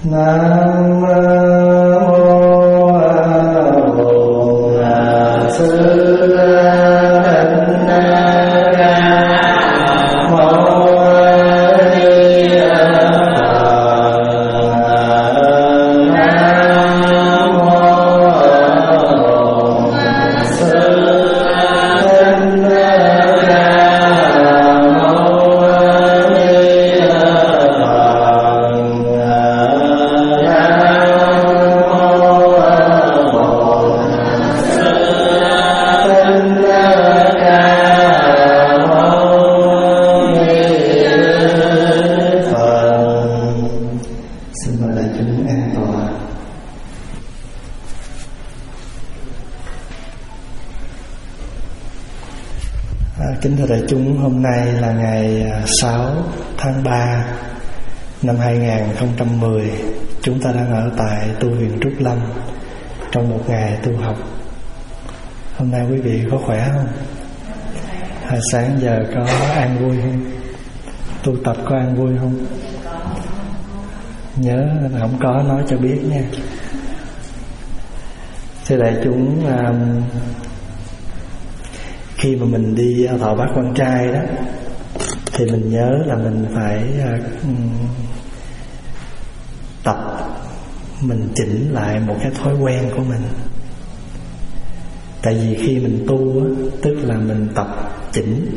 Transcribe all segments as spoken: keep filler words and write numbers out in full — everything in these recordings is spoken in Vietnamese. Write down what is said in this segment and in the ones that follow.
Nam mô A Sư hôm nay là ngày sáu tháng ba năm hai nghìn không trăm mười. Chúng ta đang ở tại tu viện Trúc Lâm trong một ngày tu học. Hôm nay quý vị có khỏe không? Hồi sáng giờ có an vui không? Tu tập có an vui không? Nhớ không có nói cho biết nha. Thưa đại chúng, um, khi mà mình đi thọ bát quan trai đó thì mình nhớ là mình phải uh, tập, mình chỉnh lại một cái thói quen của mình. Tại vì khi mình tu á, tức là mình tập chỉnh.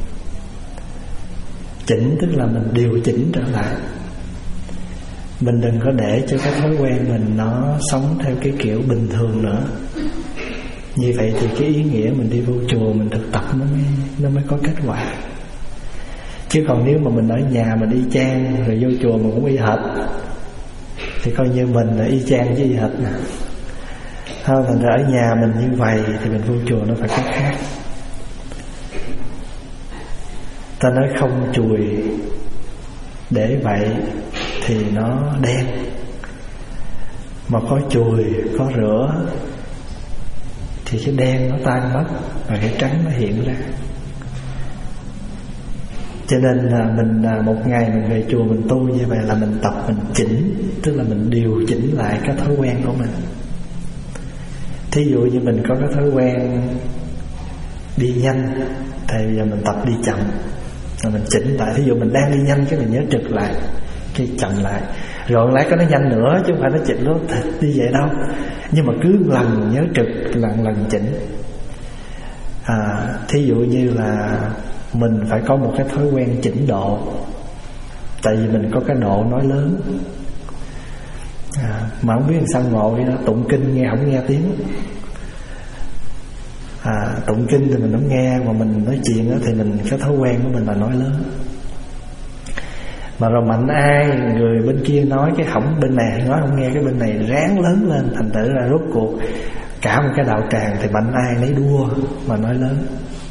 Chỉnh tức là mình điều chỉnh trở lại. Mình đừng có để cho cái thói quen mình nó sống theo cái kiểu bình thường nữa. Như vậy thì cái ý nghĩa mình đi vô chùa mình thực tập nó mới, nó mới có kết quả. Chứ còn nếu mà mình ở nhà mình y chang rồi vô chùa mình cũng y hệt thì coi như mình là y chang với y hệt nè. Không, thành ra ở nhà mình như vậy thì mình vô chùa nó phải có khác. Ta nói không chùi để vậy thì nó đen, mà có chùi có rửa thì cái đen nó tan mất và cái trắng nó hiện ra. Cho nên là mình một ngày mình về chùa mình tu như vậy là mình tập, mình chỉnh, tức là mình điều chỉnh lại cái thói quen của mình. Thí dụ như mình có cái thói quen đi nhanh thì giờ mình tập đi chậm, rồi mình chỉnh lại. Thí dụ mình đang đi nhanh cái mình nhớ trực lại, cái chậm lại, rồi lát có nó nhanh nữa chứ không phải nó chỉnh nó đi vậy đâu. Nhưng mà cứ lần nhớ trực, lần lần chỉnh. à, Thí dụ như là mình phải có một cái thói quen chỉnh độ. Tại vì mình có cái độ nói lớn, à, mà không biết làm sao ngộ vậy đó. Tụng kinh nghe không nghe tiếng, à, tụng kinh thì mình không nghe, mà mình nói chuyện đó thì mình cái thói quen của mình là nói lớn. Mà rồi mạnh ai người bên kia nói cái hỏng bên này, nói không nghe cái bên này ráng lớn lên, thành thử là rốt cuộc cả một cái đạo tràng thì mạnh ai nấy đua mà nói lớn.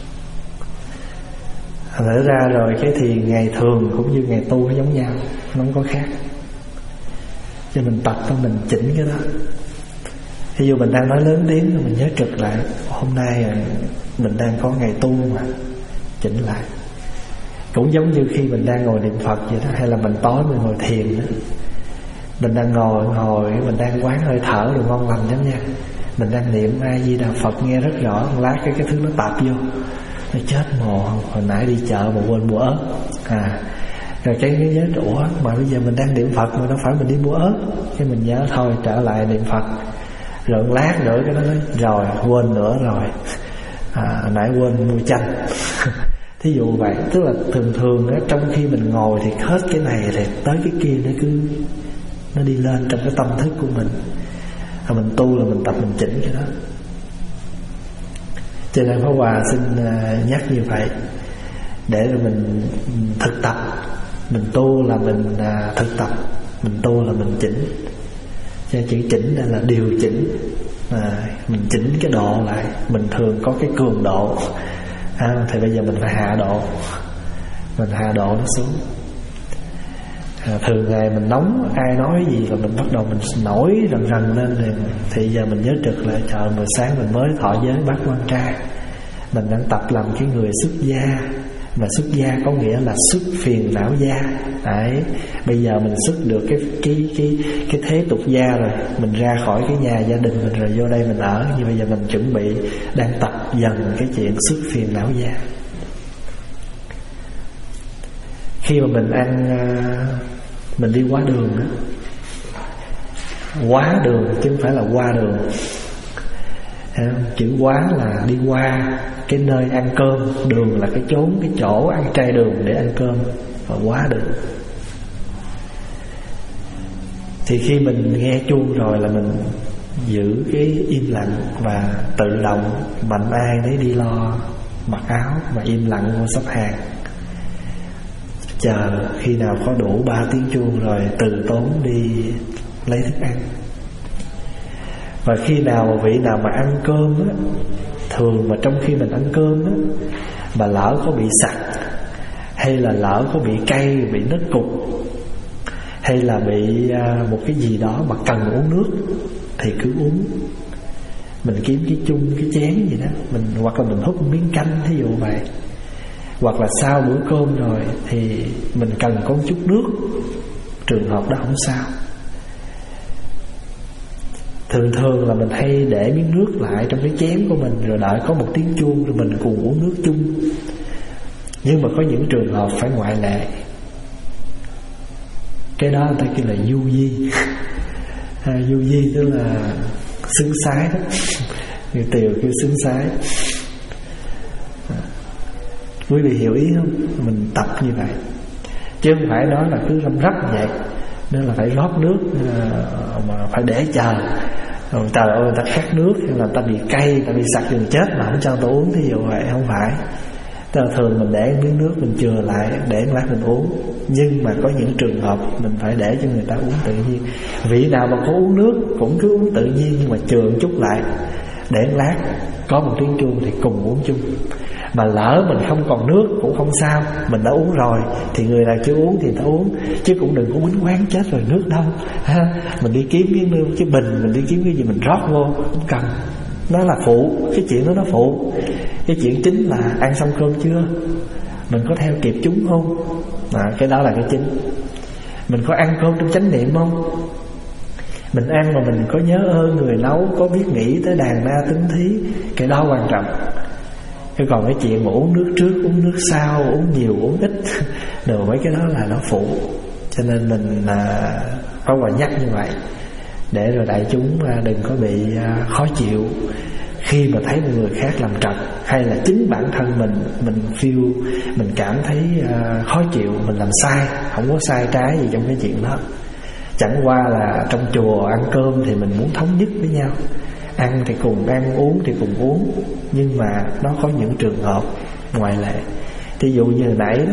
Thành thử ra rồi cái thì ngày thường cũng như ngày tu nó giống nhau, nó không có khác. Cho mình tập cho mình chỉnh cái đó. Ví dụ mình đang nói lớn tiếng rồi mình nhớ trực lại, hôm nay mình đang có ngày tu mà, chỉnh lại. Cũng giống như khi mình đang ngồi niệm Phật vậy đó, hay là mình tối mình ngồi thiền đó, mình đang ngồi ngồi mình đang quán hơi thở rồi ngon lành lắm nha. Mình đang niệm A Di Đà Phật nghe rất rõ, lát cái cái thứ nó tạp vô, nó chết mồ, hồi nãy đi chợ mà quên mua ớt, à rồi cái cái nhớ ủa mà bây giờ mình đang niệm Phật mà đâu phải mình đi mua ớt, cái mình nhớ thôi trở lại niệm Phật. Rồi lát nữa cái nó nói rồi quên nữa rồi, à, nãy quên mua chanh. Thí dụ vậy, tức là thường thường á, trong khi mình ngồi thì hết cái này thì tới cái kia nó cứ nó đi lên trong cái tâm thức của mình. Rồi mình tu là mình tập mình chỉnh cái đó. Cho nên Pháp Hòa xin uh, nhắc như vậy để rồi mình thực tập. Mình tu là mình uh, thực tập, mình tu là mình chỉnh. Cho chữ chỉnh đây là điều chỉnh, à, mình chỉnh cái độ lại. Mình thường có cái cường độ, à, thì bây giờ mình phải hạ độ, mình hạ độ nó xuống. à, Thường ngày mình nóng, ai nói gì là mình bắt đầu mình nổi rần rần lên liền. Thì giờ mình nhớ trực lại, trời mười sáng mình mới thọ giới bát quan trai, mình đang tập làm cái người xuất gia, Mà xuất gia có nghĩa là xuất phiền não gia. Đấy, bây giờ mình xuất được cái cái cái cái thế tục gia rồi, mình ra khỏi cái nhà gia đình mình rồi vô đây mình ở. Như bây giờ mình chuẩn bị đang tập dần cái chuyện xuất phiền não gia. Khi mà mình ăn, mình đi qua đường đó, quá đường chứ không phải là qua đường. Chữ quá là đi qua cái nơi ăn cơm, đường là cái chốn, cái chỗ ăn trai đường để ăn cơm, và quá đường. Thì khi mình nghe chuông rồi là mình giữ cái im lặng và tự động mạnh ai nấy đi lo mặc áo và im lặng ngồi xếp hàng, chờ khi nào có đủ ba tiếng chuông rồi từ tốn đi lấy thức ăn. Và khi nào vị nào mà ăn cơm á, thường mà trong khi mình ăn cơm á, mà lỡ có bị sặc, hay là lỡ có bị cay, bị nứt cục, hay là bị uh, một cái gì đó mà cần uống nước thì cứ uống. Mình kiếm cái chung, cái chén gì đó, mình hoặc là mình hút một miếng canh, thí dụ vậy. Hoặc là sau bữa cơm rồi thì mình cần có một chút nước, trường hợp đó không sao. Thường thường là mình hay để miếng nước lại trong cái chén của mình, rồi đợi có một tiếng chuông rồi mình cùng uống nước chung. Nhưng mà có những trường hợp phải ngoại lệ. Cái đó người ta kêu là du di. à, Du di tức là xứng sái đó. Người Tiều kêu xứng sái. à, Quý vị hiểu ý không? Mình tập như vậy, chứ không phải nói là cứ răm rắp vậy. Nên là phải rót nước mà phải để chờ. Rồi trời ơi, người ta khát nước, hay là người ta bị cay, người ta bị sặc gần chết mà không cho tôi uống, thì dụ vậy. Không phải. Tức là thường mình để miếng nước mình chừa lại, để một lát mình uống. Nhưng mà có những trường hợp mình phải để cho người ta uống tự nhiên. Vị nào mà có uống nước cũng cứ uống tự nhiên, nhưng mà chừa một chút lại, để một lát có một tiếng chuông thì cùng uống chung. Mà lỡ mình không còn nước cũng không sao, mình đã uống rồi thì người nào chưa uống thì ta uống, chứ cũng đừng có quýnh quán chết rồi nước đâu ha. Mình đi kiếm cái nước, cái bình, mình đi kiếm cái gì mình rót vô, không cần. Nó là phụ, cái chuyện đó nó phụ. Cái chuyện chính là ăn xong cơm chưa, mình có theo kịp chúng không? À, cái đó là cái chính. Mình có ăn cơm trong chánh niệm không? Mình ăn mà mình có nhớ ơn người nấu, có biết nghĩ tới đàn na tính thí, cái đó quan trọng. Chứ còn cái chuyện mà uống nước trước, uống nước sau, uống nhiều, uống ít, đồ mấy cái đó là nó phụ. Cho nên mình à, có quả nhắc như vậy, để rồi đại chúng à, đừng có bị à, khó chịu khi mà thấy một người khác làm trật, hay là chính bản thân mình mình feel, mình cảm thấy à, khó chịu, mình làm sai. Không có sai trái gì trong cái chuyện đó. Chẳng qua là trong chùa ăn cơm thì mình muốn thống nhất với nhau, ăn thì cùng ăn, uống thì cùng uống. Nhưng mà nó có những trường hợp ngoại lệ. Ví dụ như hồi nãy đó,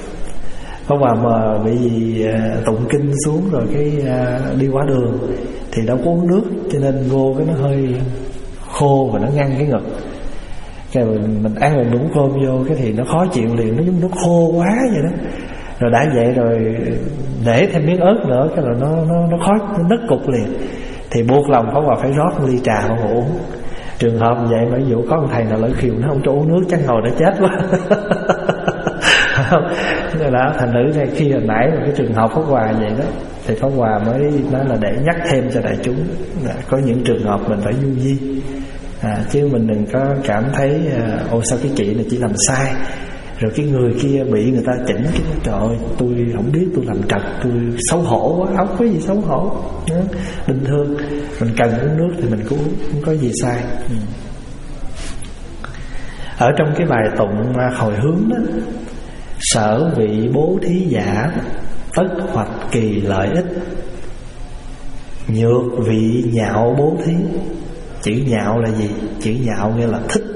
có bà mà bị uh, tụng kinh xuống rồi cái uh, đi qua đường thì đâu có uống nước, cho nên vô cái nó hơi khô và nó ngăn cái ngực. Cái mình, mình ăn một muỗng cơm vô cái thì nó khó chịu liền, nó giống nó khô quá vậy đó. Rồi đã vậy rồi để thêm miếng ớt nữa, cái rồi nó nó nó khó, nó nứt cục liền. Thì buộc lòng Pháp Hòa phải rót ly trà mà uống. Trường hợp vậy mà ví dụ có một thầy nào lỡ khiều nó không cho uống nước, chắc ngồi đã chết quá. Nên là thành nữ này khi hồi nãy một cái trường hợp Pháp Hòa vậy đó, thì Pháp Hòa mới nói là để nhắc thêm cho đại chúng là có những trường hợp mình phải du di, à, chứ mình đừng có cảm thấy ôi sao cái chị này chỉ làm sai, rồi cái người kia bị người ta chỉnh cái trời ơi tôi không biết tôi làm trật, tôi xấu hổ quá. Không có gì xấu hổ, bình thường. Mình cần uống nước thì mình cứ uống, không có gì sai. ừ. Ở trong cái bài tụng hồi hướng đó, sở vị bố thí giả tất hoạch kỳ lợi ích, nhược vị nhạo bố thí. Chữ nhạo là gì? Chữ nhạo nghĩa là thích.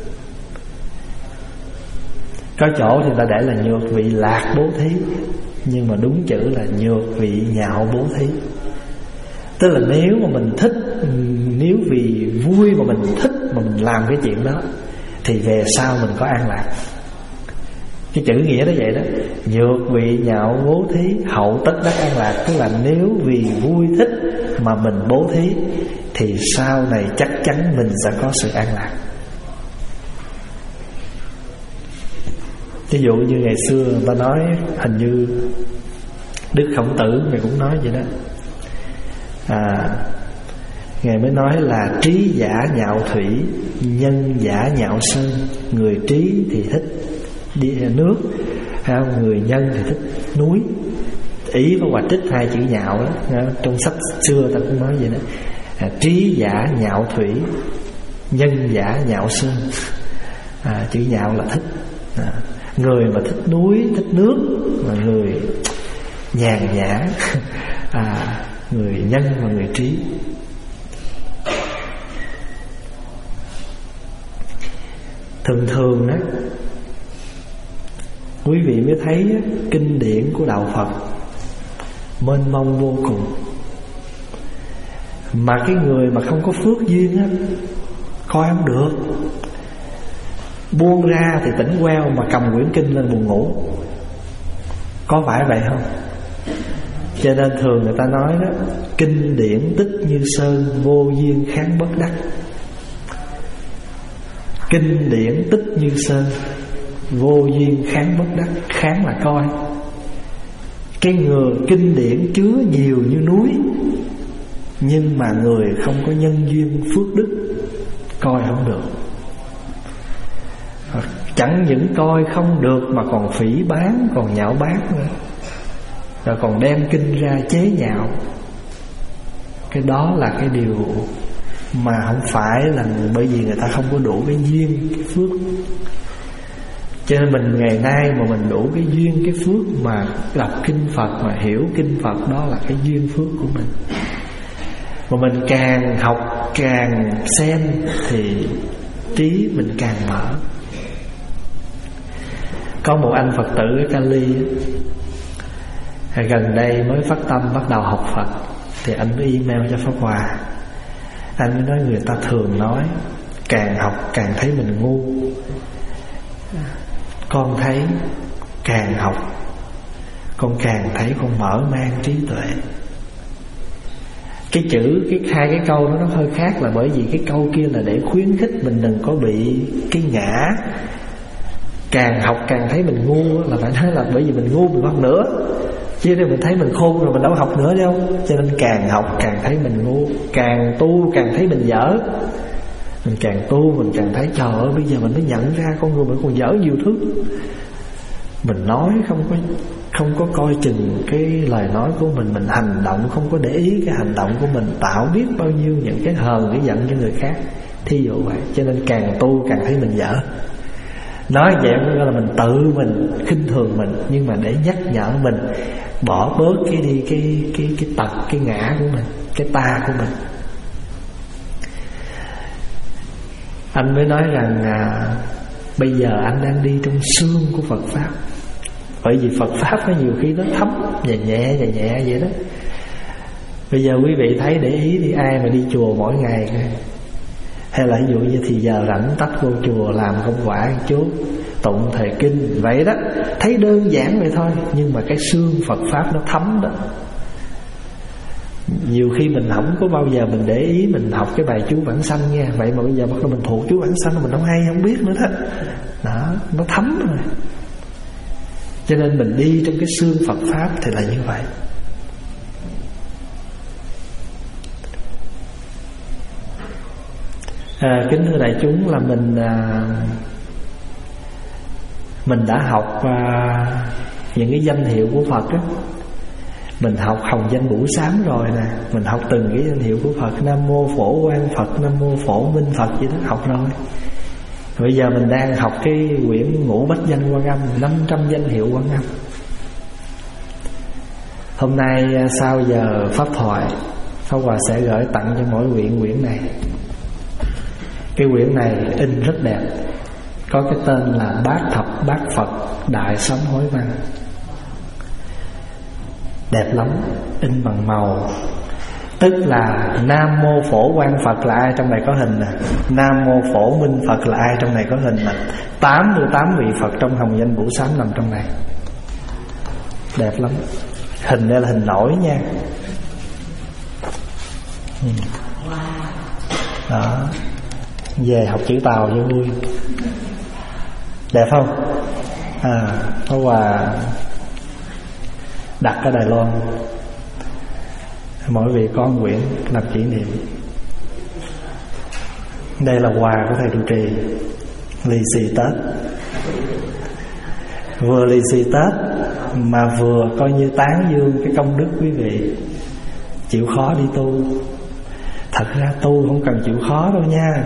Có chỗ thì ta để là nhược vị lạc bố thí, nhưng mà đúng chữ là nhược vị nhạo bố thí. Tức là nếu mà mình thích, nếu vì vui mà mình thích mà mình làm cái chuyện đó, thì về sau mình có an lạc. Cái chữ nghĩa đó vậy đó. Nhược vị nhạo bố thí, hậu tất đắc an lạc. Tức là nếu vì vui thích mà mình bố thí, thì sau này chắc chắn mình sẽ có sự an lạc. Ví dụ như ngày xưa người ta nói, hình như Đức Khổng Tử Ngài cũng nói vậy đó. à, Ngài mới nói là trí giả nhạo thủy, nhân giả nhạo sơn. Người trí thì thích đi nước, hay không? Người nhân thì thích núi. Ý có Hòa trích hai chữ nhạo đó, trong sách xưa ta cũng nói vậy đó. à, Trí giả nhạo thủy, nhân giả nhạo sơn. à, Chữ nhạo là thích. à, Người mà thích núi, thích nước, mà người nhàn nhã. à, Người nhân và người trí. Thường thường á, quý vị mới thấy á, kinh điển của đạo Phật mênh mông vô cùng, mà cái người mà không có phước duyên á, coi không được. Buông ra thì tỉnh queo, mà cầm quyển kinh lên buồn ngủ. Có phải vậy không? Cho nên thường người ta nói đó, kinh điển tích như sơn, vô duyên kháng bất đắc. Kinh điển tích như sơn, vô duyên kháng bất đắc. Kháng là coi. Cái người kinh điển chứa nhiều như núi, nhưng mà người không có nhân duyên phước đức, coi không được. Chẳng những coi không được mà còn phỉ báng, còn nhạo báng nữa, rồi còn đem kinh ra chế nhạo. Cái đó là cái điều mà không phải là bởi vì người ta không có đủ cái duyên, cái phước. Cho nên mình ngày nay mà mình đủ cái duyên, cái phước mà đọc kinh Phật, mà hiểu kinh Phật, đó là cái duyên phước của mình. Mà mình càng học, càng xem thì trí mình càng mở. Có một anh Phật tử ở Cali, gần đây mới phát tâm bắt đầu học Phật, thì anh mới email cho Pháp Hòa. Anh mới nói người ta thường nói càng học càng thấy mình ngu. Con thấy càng học, con càng thấy con mở mang trí tuệ. Cái chữ, cái hai cái câu đó nó hơi khác, là bởi vì cái câu kia là để khuyến khích mình đừng có bị cái ngã càng học càng thấy mình ngu, là phải nói là bởi vì mình ngu mình học nữa, chứ nếu mình thấy mình khôn rồi mình đâu học nữa đâu. Cho nên càng học càng thấy mình ngu, càng tu càng thấy mình dở. Mình càng tu mình càng thấy trời ơi, bây giờ mình mới nhận ra con người mình còn dở nhiều thứ. Mình nói không có không có coi chừng cái lời nói của mình, mình hành động không có để ý cái hành động của mình, tạo biết bao nhiêu những cái hờn cái giận cho người khác. Thí dụ vậy. Cho nên càng tu càng thấy mình dở. Nói vậy có là mình tự mình khinh thường mình, nhưng mà để nhắc nhở mình bỏ bớt cái đi cái cái cái tật, cái ngã của mình, cái ta của mình. Anh mới nói rằng à, bây giờ anh đang đi trong xương của Phật Pháp. Bởi vì Phật Pháp nó nhiều khi nó thấm nhẹ nhẹ nhẹ nhẹ vậy đó. Bây giờ quý vị thấy để ý đi, ai mà đi chùa mỗi ngày, hay là ví dụ như thì giờ rảnh tắt vô chùa làm công quả một chút, tụng thời kinh vậy đó, thấy đơn giản vậy thôi, nhưng mà cái xương Phật Pháp nó thấm đó. Nhiều khi mình không có bao giờ mình để ý, mình học cái bài chú Vãng Sanh nha, vậy mà bây giờ bắt đầu mình thuộc chú Vãng Sanh mình không hay không biết nữa đó. Đó, nó thấm rồi. Cho nên mình đi trong cái xương Phật Pháp thì là như vậy. à, Kính thưa đại chúng, là mình à, Mình đã học à, những cái danh hiệu của Phật đó. Mình học hồng danh bửu xám rồi nè, mình học từng cái danh hiệu của Phật, Nam Mô Phổ Quang Phật, Nam Mô Phổ Minh Phật gì đó, học rồi. Bây giờ mình đang học cái quyển Ngũ Bách Danh Quan Âm, năm trăm danh hiệu Quan Âm. Hôm nay sau giờ pháp thoại, Pháp Hòa sẽ gửi tặng cho mỗi quyển quyển này. Cái quyển này in rất đẹp, có cái tên là Bát Thập Bát Phật Đại Sám Hối Văn. Đẹp lắm, in bằng màu. Tức là Nam Mô Phổ Quang Phật là ai trong này có hình nè, Nam Mô Phổ Minh Phật là ai trong này có hình nè, tám mươi tám vị Phật trong hồng danh bửu xám nằm trong này. Đẹp lắm. Hình đây là hình nổi nha. Đó, về học chữ Tàu cho vui. Đẹp không? à, Pháp Hòa đặt ở Đài Loan, mỗi vị có một quyển làm kỷ niệm. Đây là quà của thầy trụ trì, lì xì Tết. Vừa lì xì Tết mà vừa coi như tán dương cái công đức quý vị chịu khó đi tu. Thật ra tu không cần chịu khó đâu nha.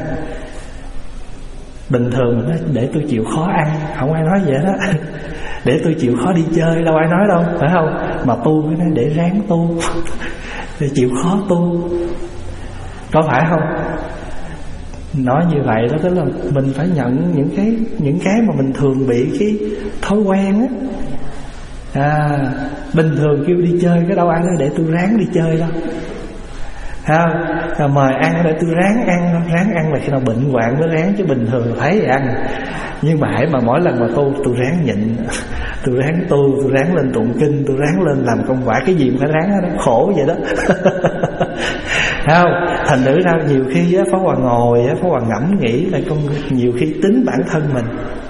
Bình thường mình nói để tôi chịu khó ăn, không ai nói vậy đó. Để tôi chịu khó đi chơi, đâu ai nói đâu, phải không? Mà tu mới nói để ráng tu, để chịu khó tu, có phải không? Nói như vậy đó, tức là mình phải nhận những cái những cái mà mình thường bị cái thói quen á. À, bình thường kêu đi chơi cái đâu ai nói để tôi ráng đi chơi đâu. À, à, mời ăn để tôi ráng ăn, ráng ăn là khi nào bệnh hoạn mới ráng, chứ bình thường thấy ăn. Nhưng mà hãy mà mỗi lần mà tu tôi ráng nhịn, tôi ráng tu, tôi ráng lên tụng kinh, tôi ráng lên làm công quả, cái gì mà phải ráng đó, khổ vậy đó. Không, thành thử ra nhiều khi á, Pháp Hòa ngồi á, Pháp Hòa ngẫm nghĩ lại con nhiều khi tính bản thân mình.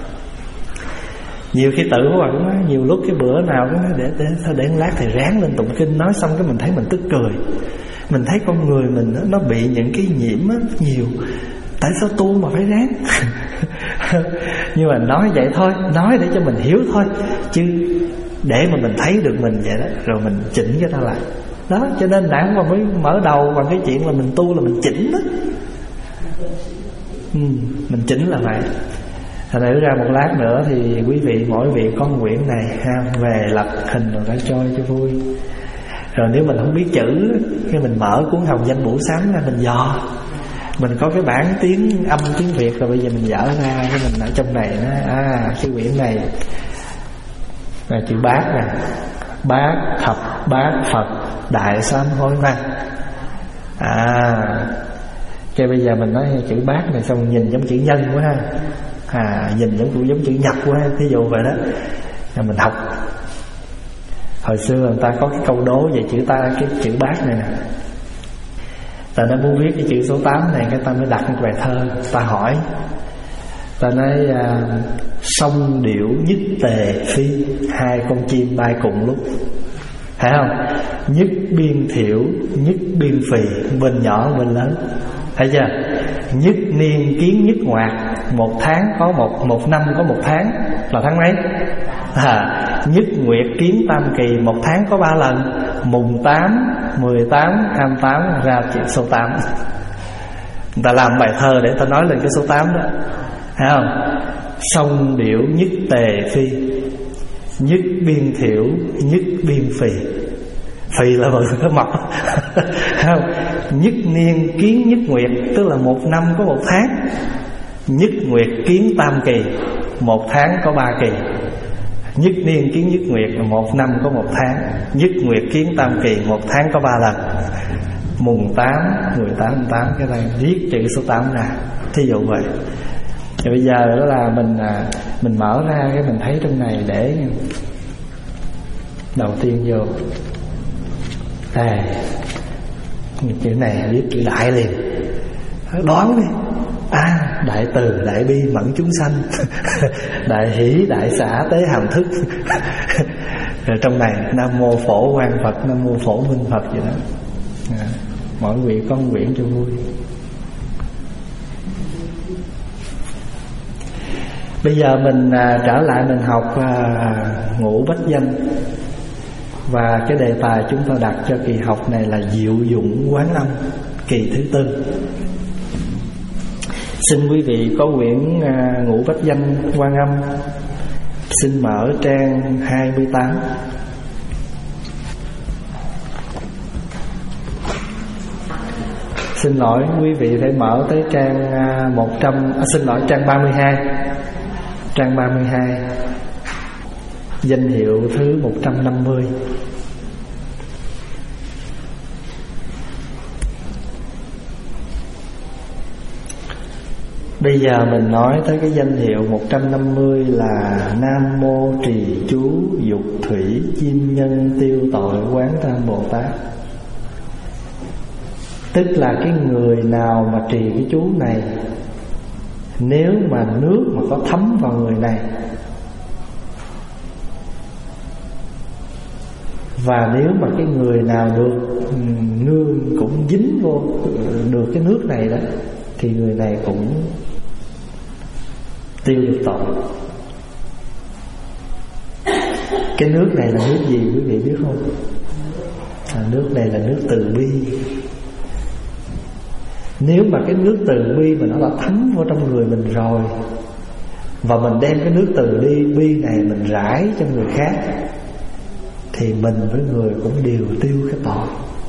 Nhiều khi tự Pháp Hòa cũng nói, nhiều lúc cái bữa nào cũng nói để để để, để lát thầy ráng lên tụng kinh, nói xong cái mình thấy mình tức cười. Mình thấy con người mình nó, nó bị những cái nhiễm á, nhiều. Tại sao tu mà phải ráng? Nhưng mà nói vậy thôi, nói để cho mình hiểu thôi, chứ để mà mình thấy được mình vậy đó, rồi mình chỉnh cái đó lại. Đó, cho nên nãy hôm qua mới mở đầu bằng cái chuyện là mình tu là mình chỉnh đó. Ừ, mình chỉnh là vậy. Thành thử ra một lát nữa thì quý vị mỗi vị có một quyển này ha, về lập hình rồi phải cho cho vui. Rồi nếu mình không biết chữ, cái mình mở cuốn Hồng Danh Bổ Sám ra mình dò. Mình có cái bản tiếng âm tiếng Việt rồi bây giờ mình dở ra, cái mình ở trong này nó à cái quyển này là chữ bát nè, bát thập bát Phật đại sám hối văn. À cái bây giờ mình nói chữ bát này xong nhìn giống chữ nhân quá ha. À nhìn giống giống chữ nhật quá, thí dụ vậy đó. Rồi mình học. Hồi xưa người ta có cái câu đố về chữ ta, cái chữ bát này nè. Ta đã muốn viết cái chữ số tám này, cái ta mới đặt một bài thơ. Ta hỏi, ta nói à, song điểu nhất tề phi, hai con chim bay cùng lúc, thấy không? Nhất biên thiểu, nhất biên phì, bên nhỏ bên lớn, thấy chưa? Nhất niên kiến nhất ngoạc, một tháng có một một năm có một tháng là tháng mấy? À, nhất nguyệt kiến tam kỳ, một tháng có ba lần, mùng tám, mười tám, hai mươi tám ra chữ số tám. Người ta làm bài thơ để ta nói lên cái số tám đó, thấy không? Song điểu nhất tề phi, nhất biên thiểu, nhất biên phì. Phì là bự cái mập. Không? Nhất niên kiến nhất nguyệt, tức là một năm có một tháng. Nhất nguyệt kiến tam kỳ, một tháng có ba kỳ. Nhất niên kiến nhất nguyệt là một năm có một tháng. Nhất nguyệt kiến tam kỳ, một tháng có ba lần. Mùng tám, mười tám, tám, cái này viết chữ số tám ra, thí dụ vậy. Thì bây giờ đó là mình mình mở ra cái mình thấy trong này để đầu tiên vô đây, chữ này viết chữ đại liền, đoán đi. À, đại từ đại bi mẫn chúng sanh, đại hỷ đại xã tế hàm thức. Rồi trong này nam mô phổ quang Phật, nam mô phổ minh Phật vậy đó. À, mỗi vị có một quyển cho vui. Bây giờ mình à, trở lại mình học à, ngũ bách danh. Và cái đề tài chúng ta đặt cho kỳ học này là diệu dụng quán âm, kỳ thứ tư. Xin quý vị có quyển à, ngũ bách danh quan âm, xin mở trang hai mươi tám. Xin lỗi quý vị phải mở tới trang à, một trăm, à, xin lỗi trang ba mươi hai. Trang ba mươi hai, danh hiệu thứ một trăm năm mươi. Bây giờ mình nói tới cái danh hiệu một trăm năm mươi là Nam Mô Trì Chú Dục Thủy Chim Nhân Tiêu Tội Quán Tam Bồ Tát. Tức là cái người nào mà trì cái chú này, nếu mà nước mà có thấm vào người này Và nếu mà cái người nào được nương cũng dính vô được cái nước này đó, thì người này cũng tiêu được tội. Cái nước này là nước gì quý vị biết không? À, nước này là nước từ bi. Nếu mà cái nước từ bi mà nó đã thấm vô trong người mình rồi, và mình đem cái nước từ bi bi này mình rải cho người khác, thì mình với người cũng đều tiêu cái tội.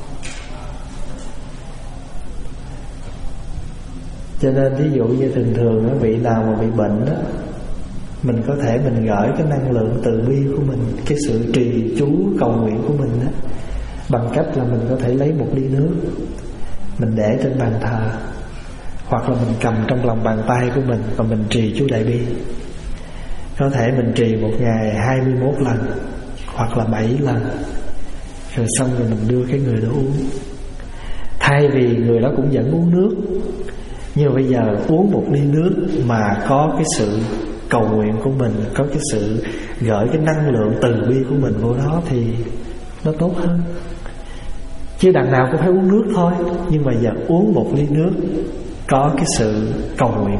Cho nên ví dụ như thường thường đó, vị nào mà bị bệnh đó, mình có thể mình gửi cái năng lượng từ bi của mình, cái sự trì chú cầu nguyện của mình đó, bằng cách là mình có thể lấy một ly nước, mình để trên bàn thờ, hoặc là mình cầm trong lòng bàn tay của mình và mình trì chú đại bi. Có thể mình trì một ngày hai mươi mốt lần hoặc là bảy lần, rồi xong rồi mình đưa cái người đó uống. Thay vì người đó cũng vẫn uống nước, nhưng mà bây giờ uống một ly nước mà có cái sự cầu nguyện của mình, có cái sự gửi cái năng lượng từ bi của mình vô đó, thì nó tốt hơn. Chứ đằng nào cũng phải uống nước thôi, nhưng mà giờ uống một ly nước có cái sự cầu nguyện.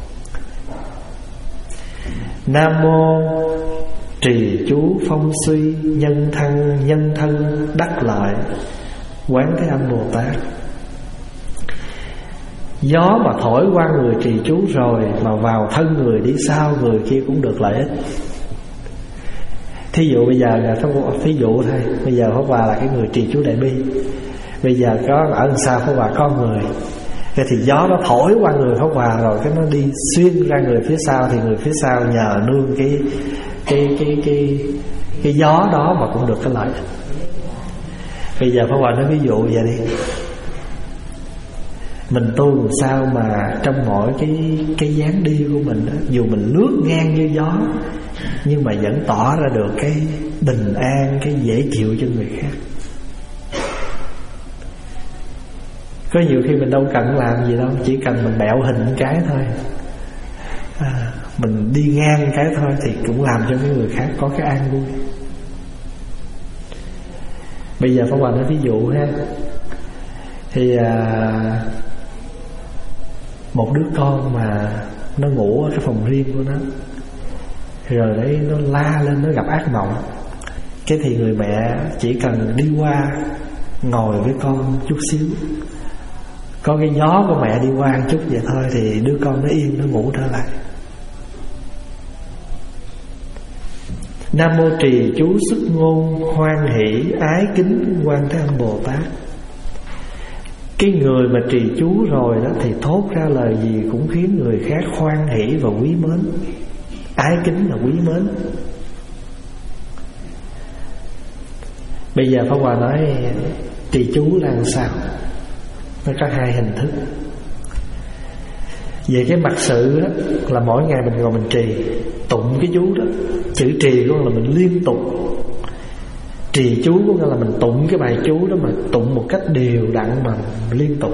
Nam mô trì chú phong suy nhân thân nhân thân đắc lợi Quán Thế Âm Bồ Tát. Gió mà thổi qua người trì chú rồi mà vào thân người đi sau, người kia cũng được lợi ích. Thí dụ bây giờ là thí dụ thôi, bây giờ Pháp Hòa là cái người trì chú đại bi, bây giờ có ở đằng sau Pháp Hòa có người, cái thì gió nó thổi qua người Pháp Hòa rồi cái nó đi xuyên ra người phía sau, thì người phía sau nhờ nương cái cái cái cái cái gió đó mà cũng được cái lợi ích. Bây giờ Pháp Hòa nói ví dụ vậy đi, mình tu làm sao mà trong mỗi cái cái dáng đi của mình đó, dù mình lướt ngang như gió, nhưng mà vẫn tỏ ra được cái bình an, cái dễ chịu cho người khác. Có nhiều khi mình đâu cần làm gì đâu, chỉ cần mình bẹo hình một cái thôi, à, mình đi ngang cái thôi thì cũng làm cho cái người khác có cái an vui. Bây giờ Pháp Hòa nói ví dụ ha, thì à, một đứa con mà nó ngủ ở cái phòng riêng của nó, rồi đấy nó la lên, nó gặp ác mộng, cái thì người mẹ chỉ cần đi qua ngồi với con chút xíu, có cái gió của mẹ đi qua một chút vậy thôi, thì đứa con nó yên, nó ngủ trở lại. Nam mô trì chú sức ngôn hoan hỷ ái kính Quan Thế Âm Bồ Tát. Cái người mà trì chú rồi đó thì thốt ra lời gì cũng khiến người khác hoan hỷ và quý mến. Ái kính là quý mến. Bây giờ Pháp Hòa nói trì chú là làm sao? Nó có hai hình thức. Về cái mặt sự đó, là mỗi ngày mình ngồi mình trì tụng cái chú đó. Chữ trì của là mình liên tục. Trì chú của là mình tụng cái bài chú đó, mà tụng một cách đều đặn mà liên tục.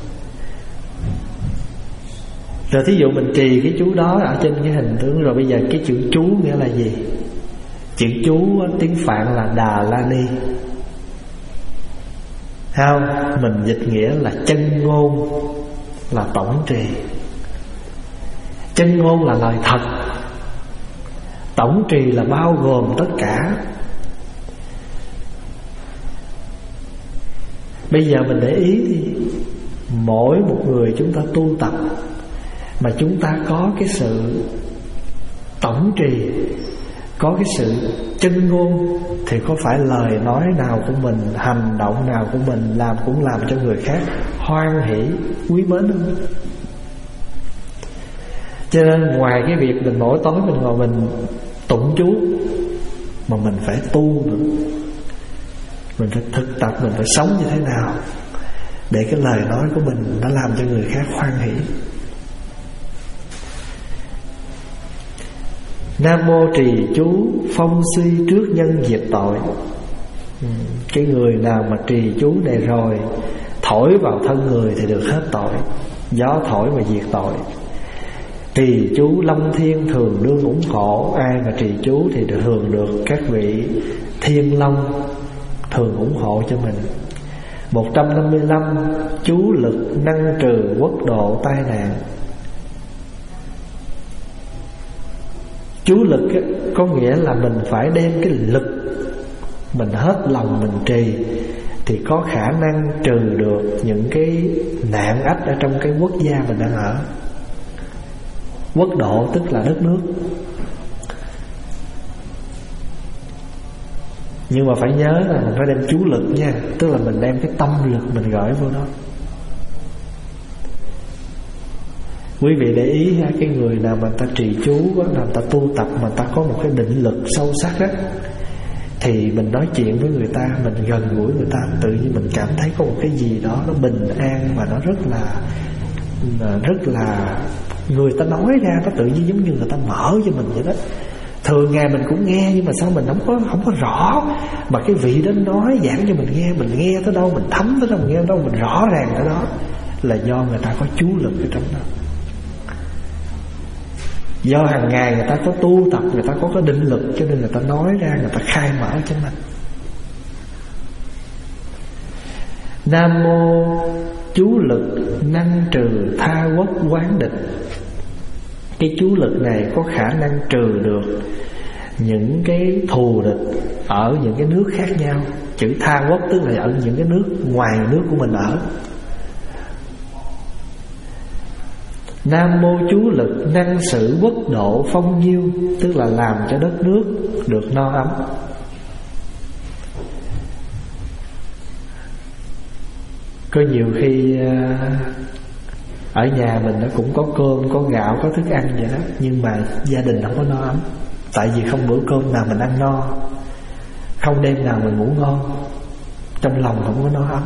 Rồi thí dụ mình trì cái chú đó ở trên cái hình tướng, rồi bây giờ cái chữ chú nghĩa là gì? Chữ chú tiếng Phạn là Đà La Ni, không? Mình dịch nghĩa là chân ngôn, là tổng trì. Chân ngôn là lời thật, tổng trì là bao gồm tất cả. Bây giờ mình để ý thì mỗi một người chúng ta tu tập mà chúng ta có cái sự tổng trì, có cái sự chân ngôn, thì có phải lời nói nào của mình, hành động nào của mình làm cũng làm cho người khác hoan hỷ, quý mến không? Cho nên ngoài cái việc mình mỗi tối mình ngồi mình tụng chú, mà mình phải tu nữa. Mình phải thực tập, mình phải sống như thế nào để cái lời nói của mình nó làm cho người khác hoan hỷ. Nam mô trì chú phong suy trước nhân diệt tội. Cái người nào mà trì chú này rồi, thổi vào thân người thì được hết tội. Gió thổi và diệt tội. Trì chú Long Thiên thường đương ủng hộ. Ai mà trì chú thì thường được các vị thiên long thường ủng hộ cho mình. Một trăm năm mươi lăm, chú lực năng trừ quốc độ tai nạn. Chú lực á, có nghĩa là mình phải đem cái lực mình hết lòng mình trì thì có khả năng trừ được những cái nạn ách ở trong cái quốc gia mình đang ở. Quốc độ tức là đất nước. Nhưng mà phải nhớ là mình phải đem chú lực nha. Tức là mình đem cái tâm lực mình gửi vô đó. Quý vị để ý ha, cái người nào mà ta trì chú đó, nào ta tu tập mà ta có một cái định lực sâu sắc á, thì mình nói chuyện với người ta, mình gần gũi người ta, tự nhiên mình cảm thấy có một cái gì đó nó bình an mà nó rất là rất là người ta nói ra nó tự nhiên giống như người ta mở cho mình vậy đó. Thường ngày mình cũng nghe nhưng mà sao mình không có không có rõ, mà cái vị đó nói giảng cho mình nghe, mình nghe tới đâu mình thấm tới đâu, mình nghe tới đâu mình rõ ràng tới đó, là do người ta có chú lực ở trong đó. Do hàng ngày người ta có tu tập, người ta có cái định lực, cho nên người ta nói ra, người ta khai mở cho mình. Nam mô chú lực năng trừ tha quốc quán địch. Cái chú lực này có khả năng trừ được những cái thù địch ở những cái nước khác nhau. Chữ tha quốc tức là ở những cái nước ngoài nước của mình ở. Nam mô chú lực năng xử quốc độ phong nhiêu, tức là làm cho đất nước được no ấm. Có nhiều khi ở nhà mình nó cũng có cơm, có gạo, có thức ăn vậy đó, nhưng mà gia đình không có no ấm. Tại vì không bữa cơm nào mình ăn no, không đêm nào mình ngủ ngon, trong lòng không có no ấm.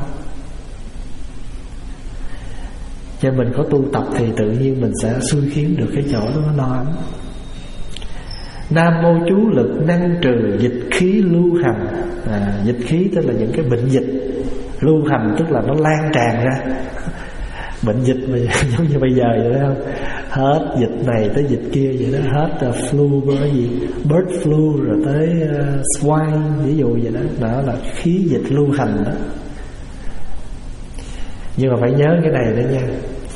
Cho mình có tu tập thì tự nhiên mình sẽ xui khiến được cái chỗ đó nó no ấm. Nam mô chú lực năng trừ dịch khí lưu hành. à, Dịch khí tức là những cái bệnh dịch. Lưu hành tức là nó lan tràn ra. Bệnh dịch mà giống như bây giờ vậy đó không? Hết dịch này tới dịch kia vậy đó. Hết uh, flu với cái gì bird flu rồi tới uh, swine, ví dụ vậy đó. Đó là khí dịch lưu hành đó. Nhưng mà phải nhớ cái này nữa nha.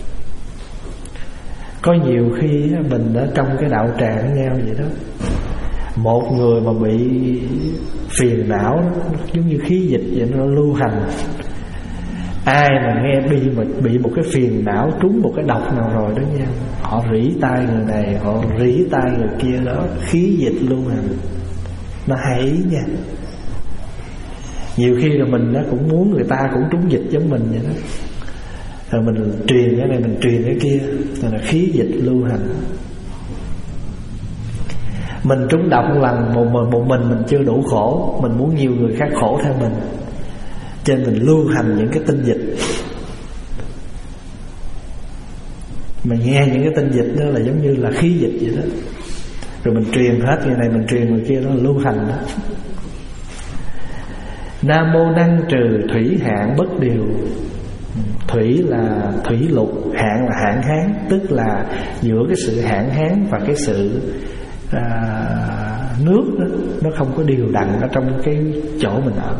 Có nhiều khi mình ở trong cái đạo tràng với nhau vậy đó, một người mà bị phiền não giống như khí dịch vậy, nó lưu hành. Ai mà nghe bị, bị một cái phiền não, trúng một cái độc nào rồi đó nha, họ rỉ tai người này, họ rỉ tai người kia đó. Khí dịch lưu hành nó hay nha. Nhiều khi là mình đó cũng muốn người ta cũng trúng dịch giống mình vậy đó, rồi mình truyền cái này, mình truyền cái kia, là khí dịch lưu hành. Mình trúng độc lần một, một, một mình mình chưa đủ khổ, mình muốn nhiều người khác khổ theo mình, cho nên mình lưu hành những cái tinh dịch. Mình nghe những cái tinh dịch đó là giống như là khí dịch vậy đó, rồi mình truyền hết người này, mình truyền người kia, đó là lưu hành đó. Nam mô năng trừ thủy hạn bất điều. Thủy là thủy lục, hạn là hạn hán, tức là giữa cái sự hạn hán và cái sự à, nước đó, nó không có điều đặn ở trong cái chỗ mình ở.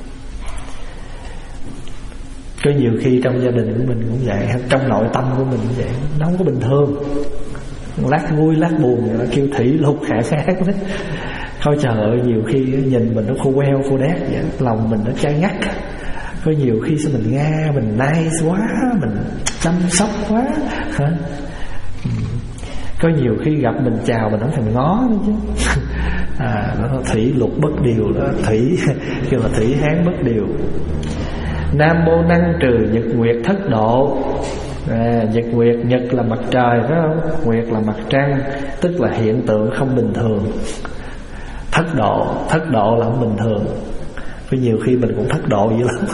Có nhiều khi trong gia đình của mình cũng vậy, trong nội tâm của mình cũng vậy, nó không có bình thường. Lát vui lát buồn nó kêu thủy lục hạn hán đó. Thôi trời ơi, nhiều khi nhìn mình nó khô queo khô đét vậy, lòng mình nó chai ngắt. Có nhiều khi sao mình nga, mình nice quá, mình chăm sóc quá hả? Có nhiều khi gặp mình chào mình không thèm ngó nữa chứ. À, nó là thủy lục bất điều đó, thủy kêu là thủy hán bất điều. Nam mô năng trừ nhật nguyệt thất độ. À, nhật nguyệt, nhật là mặt trời phải không? Nguyệt là mặt trăng, tức là hiện tượng không bình thường. Thất độ, thất độ là không bình thường. Có nhiều khi mình cũng thất độ dữ lắm.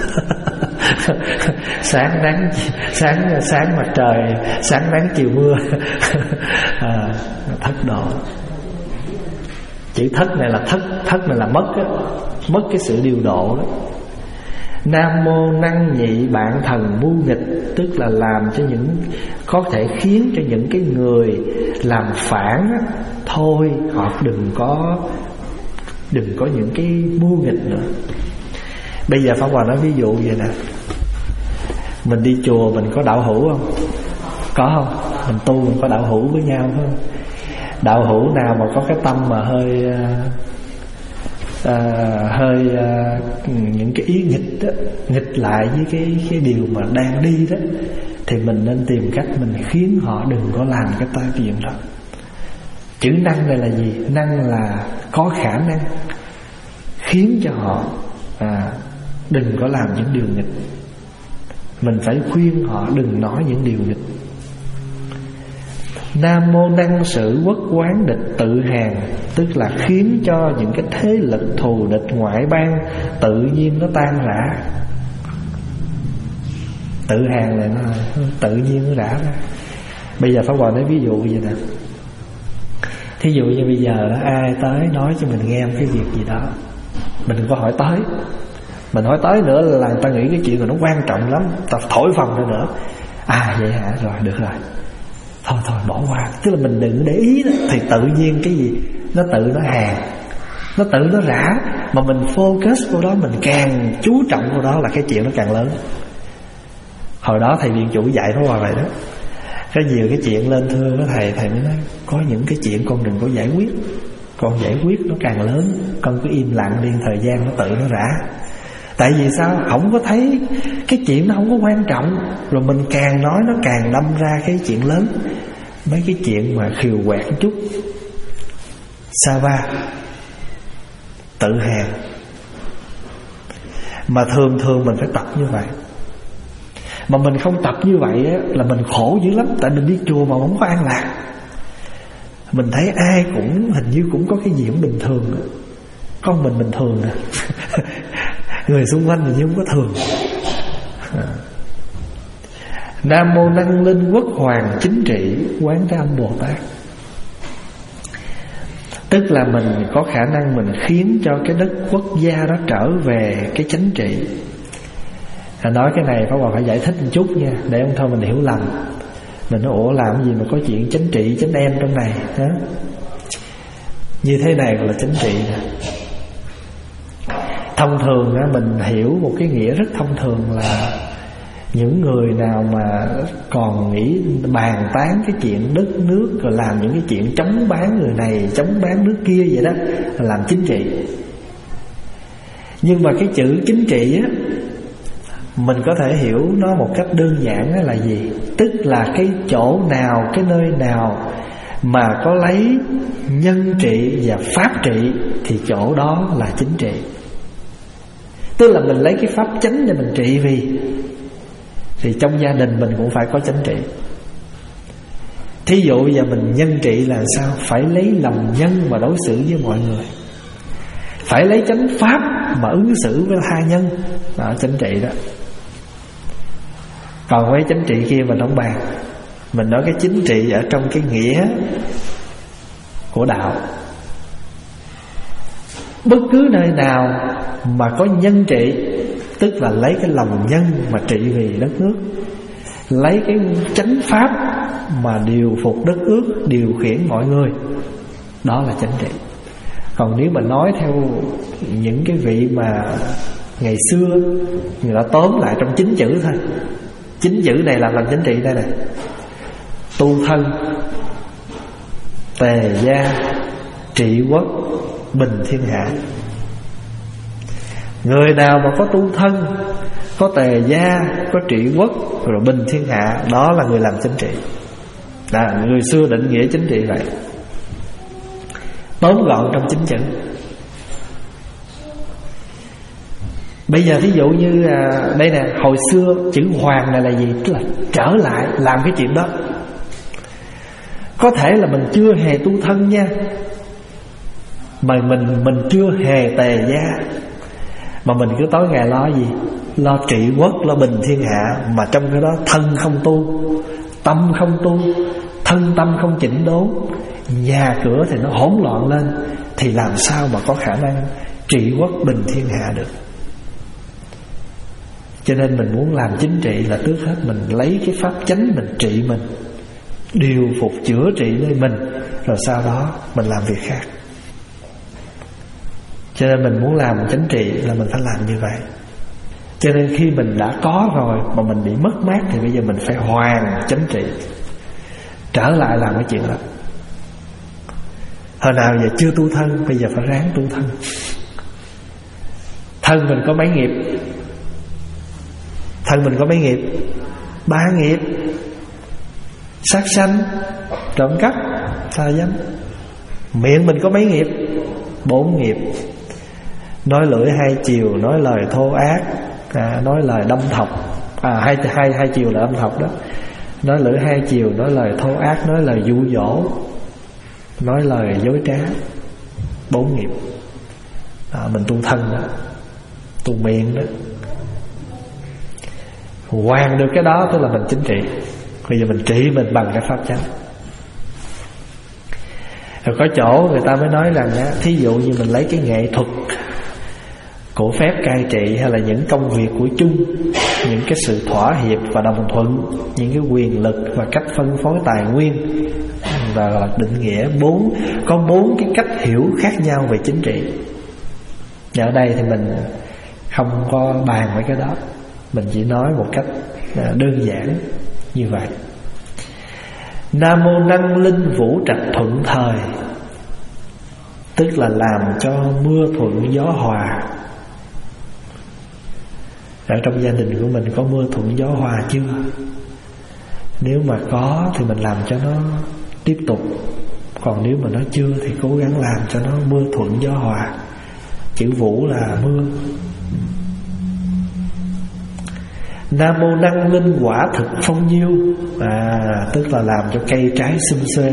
Sáng nắng, sáng sáng mặt trời, sáng nắng chiều mưa. À, thất độ. Chữ thất này là thất, thất này là mất á, mất cái sự điều độ đó. Nam mô năng nhị bạn thần mưu nghịch, tức là làm cho những, có thể khiến cho những cái người làm phản á, thôi họ đừng có đừng có những cái mưu nghịch nữa. Bây giờ Pháp Hòa nói ví dụ vậy nè, mình đi chùa mình có đạo hữu không? Có không? Mình tu mình có đạo hữu với nhau phải không? Đạo hữu nào mà có cái tâm mà hơi à, hơi à, những cái ý nghịch đó, nghịch lại với cái cái điều mà đang đi đó, thì mình nên tìm cách mình khiến họ đừng có làm cái tai chuyện đó. Chữ năng này là gì? Năng là có khả năng khiến cho họ à, đừng có làm những điều nghịch. Mình phải khuyên họ đừng nói những điều nghịch. Nam mô năng sự quốc quán địch tự hàng, tức là khiến cho những cái thế lực thù địch ngoại bang tự nhiên nó tan rã. Tự hàng này nó tự nhiên nó rã ra. Bây giờ Pháp Hòa nói ví dụ vậy nè. Thí dụ như bây giờ đó, ai tới nói cho mình nghe cái việc gì đó, mình đừng có hỏi tới. Mình hỏi tới nữa là người ta nghĩ cái chuyện này nó quan trọng lắm, ta thổi phồng ra nữa. À vậy hả? Rồi được rồi, thôi thôi bỏ qua. Tức là mình đừng để ý đó, thì tự nhiên cái gì nó tự nó hàng, nó tự nó rã. Mà mình focus vào đó, mình càng chú trọng vào đó là cái chuyện nó càng lớn. Hồi đó thầy viện chủ dạy Pháp Hòa vậy đó. Có nhiều cái chuyện lên thưa với thầy, thầy mới nói có những cái chuyện con đừng có giải quyết. Con giải quyết nó càng lớn, con cứ im lặng đi, thời gian nó tự nó rã. Tại vì sao? Không có thấy cái chuyện nó không có quan trọng, rồi mình càng nói nó càng đâm ra cái chuyện lớn. Mấy cái chuyện mà khiều quẹt chút, sa va, tự hàn. Mà thường thường mình phải tập như vậy. Mà mình không tập như vậy á, là mình khổ dữ lắm. Tại mình đi chùa mà không có an lạc. Mình thấy ai cũng hình như cũng có cái gì cũng bình thường. Con mình bình thường nè. Người xung quanh thì không có thường. à. Nam mô năng linh quốc hoàng chính trị Quán Thế Âm Bồ Tát. Tức là mình có khả năng mình khiến cho cái đất quốc gia đó trở về cái chính trị. à, Nói cái này Pháp Hòa phải giải thích một chút nha, để không thôi mình hiểu lầm. Mình nói ủa làm gì mà có chuyện chính trị chính em trong này hả? Như thế này gọi là chính trị nè. Thông thường á, mình hiểu một cái nghĩa rất thông thường là những người nào mà còn nghĩ bàn tán cái chuyện đất nước, rồi làm những cái chuyện chống bán người này, chống bán nước kia vậy đó, là làm chính trị. Nhưng mà cái chữ chính trị á, mình có thể hiểu nó một cách đơn giản là gì? Tức là cái chỗ nào, cái nơi nào mà có lấy nhân trị và pháp trị thì chỗ đó là chính trị. Tức là mình lấy cái pháp chánh để mình trị vì, thì trong gia đình mình cũng phải có chánh trị. Thí dụ giờ mình nhân trị là sao? Phải lấy lòng nhân mà đối xử với mọi người, phải lấy chánh pháp mà ứng xử với tha nhân. Đó, chánh trị đó. Còn với chánh trị kia mình không bàn. Mình nói cái chính trị ở trong cái nghĩa của đạo. Bất cứ nơi nào mà có nhân trị, tức là lấy cái lòng nhân mà trị vì đất nước, lấy cái chánh pháp mà điều phục đất nước, điều khiển mọi người, đó là chánh trị. Còn nếu mà nói theo những cái vị mà ngày xưa người ta tóm lại trong chín chữ thôi. Chín chữ này làm làm chính trị đây này: tu thân, tề gia, trị quốc, bình thiên hạ. Người nào mà có tu thân, có tề gia, có trị quốc, rồi bình thiên hạ, đó là người làm chính trị. Đó, người xưa định nghĩa chính trị vậy, tóm gọn trong chín chữ. Bây giờ thí dụ như à, đây nè, hồi xưa chữ hoàng này là gì? Tức là trở lại làm cái chuyện đó. Có thể là mình chưa hề tu thân nha, mà mình mình chưa hề tề gia, mà mình cứ tối ngày lo gì? Lo trị quốc, lo bình thiên hạ. Mà trong cái đó thân không tu, tâm không tu, thân tâm không chỉnh đốn, nhà cửa thì nó hỗn loạn lên, thì làm sao mà có khả năng trị quốc bình thiên hạ được? Cho nên mình muốn làm chính trị là trước hết mình lấy cái pháp chánh mình trị mình, điều phục chữa trị nơi mình, rồi sau đó mình làm việc khác. Cho nên mình muốn làm chính trị là mình phải làm như vậy. Cho nên khi mình đã có rồi mà mình bị mất mát thì bây giờ mình phải hoàn chánh trị, trở lại làm cái chuyện đó. Hồi nào giờ chưa tu thân, bây giờ phải ráng tu thân. Thân mình có mấy nghiệp? Thân mình có mấy nghiệp? Ba nghiệp: sát sanh, trộm cắp, tà dâm. Miệng mình có mấy nghiệp? Bốn nghiệp: nói lưỡi hai chiều, nói lời thô ác, à, nói lời đâm thọc. À, hai, hai, hai chiều là đâm thọc đó. Nói lưỡi hai chiều, nói lời thô ác, nói lời dụ dỗ, nói lời dối trá. Bốn nghiệp. À, mình tu thân đó, tu miệng đó. Hoàn được cái đó tức là mình chính trị. Bây giờ mình trị mình bằng cái pháp chánh. Rồi có chỗ người ta mới nói rằng á, thí dụ như mình lấy cái nghệ thuật của phép cai trị, hay là những công việc của chung, những cái sự thỏa hiệp và đồng thuận, những cái quyền lực và cách phân phối tài nguyên, và là định nghĩa bốn, có bốn cái cách hiểu khác nhau về chính trị. Và ở đây thì mình không có bàn với cái đó, mình chỉ nói một cách đơn giản như vậy. Nam mô năng linh vũ trạch thuận thời, tức là làm cho mưa thuận gió hòa. Ở trong gia đình của mình có mưa thuận gió hòa chưa? Nếu mà có thì mình làm cho nó tiếp tục. Còn nếu mà nó chưa thì cố gắng làm cho nó mưa thuận gió hòa. Chữ vũ là mưa. Nam mô năng linh quả thực phong nhiêu, à, tức là làm cho cây trái xum xuê.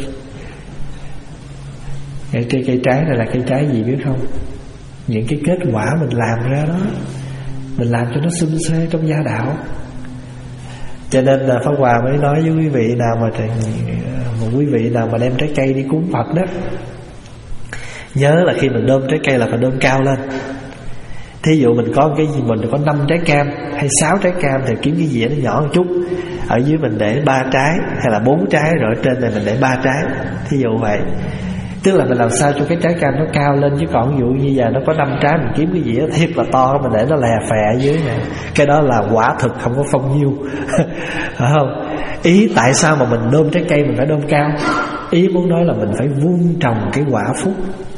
Cái cây, cây trái này là cây trái gì biết không? Những cái kết quả mình làm ra đó, mình làm cho nó xum xuê trong gia đạo. Cho nên là Pháp Hòa mới nói với quý vị nào mà, mà quý vị nào mà đem trái cây đi cúng Phật đó, nhớ là khi mình đơm trái cây là phải đơm cao lên. Thí dụ mình có cái gì, mình có năm trái cam hay sáu trái cam thì kiếm cái dĩa nó nhỏ một chút, ở dưới mình để ba trái hay là bốn trái, rồi ở trên này mình để ba trái. Thí dụ vậy. Tức là mình làm sao cho cái trái cam nó cao lên. Chứ còn ví dụ như giờ nó có năm trái, mình kiếm cái dĩa thiệt là to, mình để nó lè phè ở dưới này, cái đó là quả thực không có phong nhiêu. Phải không? Ý tại sao mà mình đơm trái cây mình phải đơm cao? Ý muốn nói là mình phải vun trồng cái quả phúc.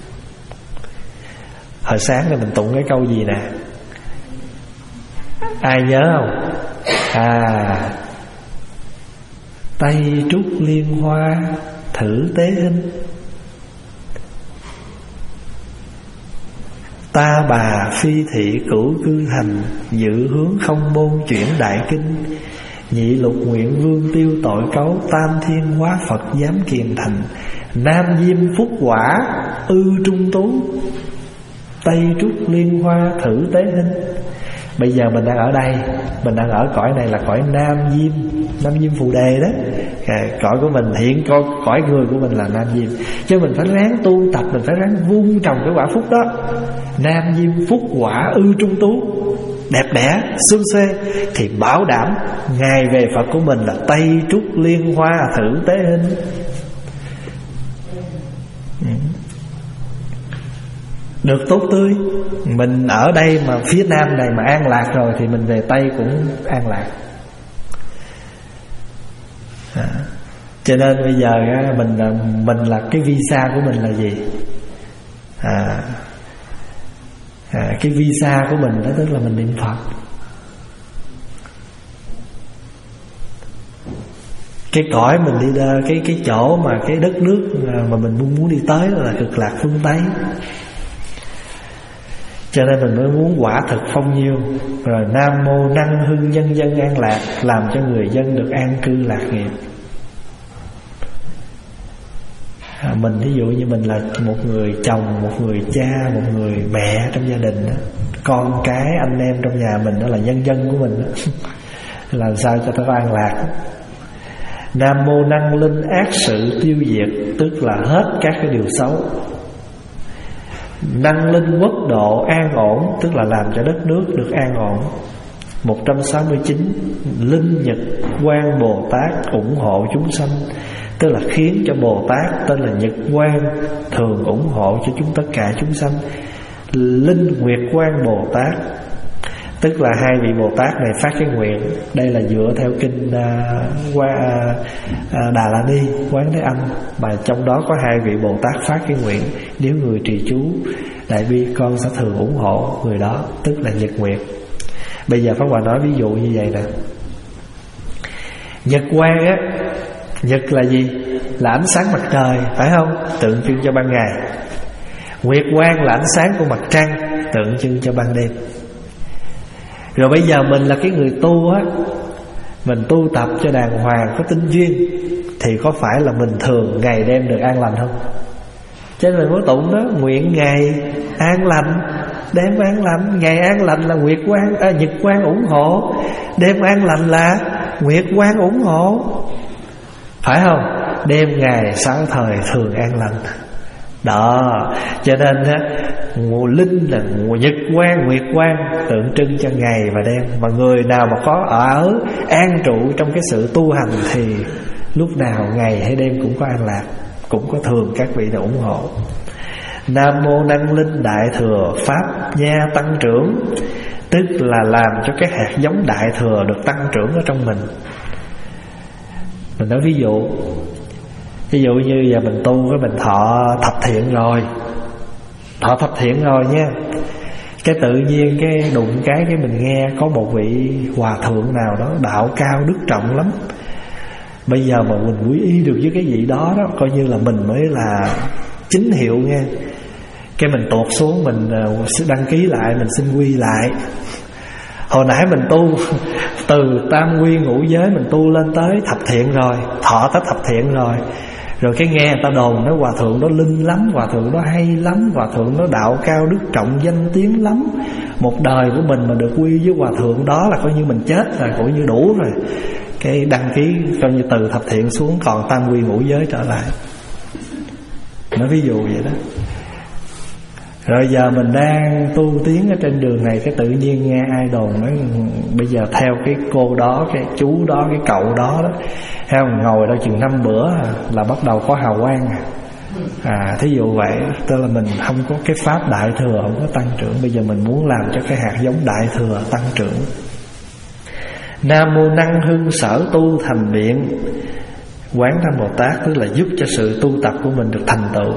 Hồi sáng này mình tụng cái câu gì nè, ai nhớ không? À, Tây trúc liên hoa thử tế in, ta bà phi thị cửu cư hành, dự hướng không môn chuyển đại kinh, nhị lục nguyện vương tiêu tội cấu, tam thiên hóa Phật giám kiền thành, nam diêm phúc quả ư trung tú, Tây trúc liên hoa thử tế hình. Bây giờ mình đang ở đây, mình đang ở cõi này là cõi nam diêm, nam diêm phù đề đó. À, cõi của mình hiện cõi, cõi người của mình là nam diêm, chứ mình phải ráng tu tập, mình phải ráng vun trồng cái quả phúc đó. Nam diêm phúc quả ư trung tú, đẹp đẽ xuân xuê, thì bảo đảm ngày về Phật của mình là Tây trúc liên hoa thử tế hình. Được tốt tươi. Mình ở đây mà phía nam này mà an lạc rồi thì mình về Tây cũng an lạc. À, cho nên bây giờ mình là, mình là cái visa của mình là gì? À, à, cái visa của mình đó tức là mình niệm Phật. Cái cõi mình đi ra, cái cái chỗ mà cái đất nước mà mình muốn muốn đi tới là cực lạc phương Tây. Cho nên mình mới muốn quả thực phong nhiêu. Rồi nam mô năng hưng nhân dân an lạc, làm cho người dân được an cư lạc nghiệp. à, Mình ví dụ như mình là một người chồng, một người cha, một người mẹ trong gia đình đó. Con cái anh em trong nhà mình đó là nhân dân của mình đó. Làm sao cho nó an lạc đó. Nam mô năng linh ác sự tiêu diệt, tức là hết các cái điều xấu. Năng linh quốc độ an ổn, tức là làm cho đất nước được an ổn. Một trăm sáu mươi chín, linh nhật quang Bồ Tát ủng hộ chúng sanh, tức là khiến cho Bồ Tát tên là Nhật Quang thường ủng hộ cho chúng tất cả chúng sanh. Linh nguyệt quang Bồ Tát Tức là hai vị Bồ Tát này phát cái nguyện. Đây là dựa theo kinh uh, qua uh, Đà La Ni, Quán Thế Âm, mà trong đó có hai vị Bồ Tát phát cái nguyện: nếu người trì chú đại bi, con sẽ thường ủng hộ người đó. Tức là nhật nguyệt. Bây giờ Pháp Hòa nói ví dụ như vậy nè. Nhật quang á, nhật là gì? Là ánh sáng mặt trời, phải không? Tượng trưng cho ban ngày. Nguyệt quang là ánh sáng của mặt trăng, tượng trưng cho ban đêm. Rồi bây giờ mình là cái người tu á, mình tu tập cho đàng hoàng, có tinh duyên, thì có phải là mình thường ngày đêm được an lành không? Cho nên mới tụng đó: nguyện ngày an lành, đêm an lành. Ngày an lành là nguyệt quang, à, nhật quang ủng hộ. Đêm an lành là nguyệt quang ủng hộ, phải không? Đêm ngày sáu thời thường an lành. Đó, cho nên á, mùa linh là mùa nhật quang, nguyệt quang, tượng trưng cho ngày và đêm. Mà người nào mà có ở an trụ trong cái sự tu hành thì lúc nào ngày hay đêm cũng có an lạc, cũng có thường các vị đã ủng hộ. Nam mô năng linh đại thừa pháp nha tăng trưởng, tức là làm cho cái hạt giống đại thừa được tăng trưởng ở trong mình. Mình nói ví dụ, ví dụ như giờ mình tu với mình thọ thập thiện rồi, thọ thập thiện rồi nha, cái tự nhiên cái đụng cái cái mình nghe có một vị hòa thượng nào đó đạo cao đức trọng lắm. Bây giờ mà mình quy y được với cái vị đó đó, coi như là mình mới là chính hiệu nghe. Cái mình tuột xuống, mình đăng ký lại, mình xin quy lại. Hồi nãy mình tu từ tam quy ngũ giới, mình tu lên tới thập thiện rồi, thọ tới thập thiện rồi. Rồi cái nghe người ta đồn nói hòa thượng đó linh lắm, hòa thượng đó hay lắm, hòa thượng đó đạo cao đức trọng danh tiếng lắm. Một đời của mình mà được quy với hòa thượng đó là coi như mình chết rồi, coi như đủ rồi. Cái đăng ký coi như từ thập thiện xuống còn tam quy ngũ giới trở lại. Nói ví dụ vậy đó. Rồi giờ mình đang tu tiến ở trên đường này, cái tự nhiên nghe ai đồn nói bây giờ theo cái cô đó, cái chú đó, cái cậu đó đó, theo ngồi đó chừng năm bữa là bắt đầu có hào quang. À, thí dụ vậy, tức là mình không có cái pháp đại thừa, không có tăng trưởng. Bây giờ mình muốn làm cho cái hạt giống đại thừa tăng trưởng. Nam mô năng hưng sở tu thành biện, Quán Thế Bồ Tát tức là giúp cho sự tu tập của mình được thành tựu.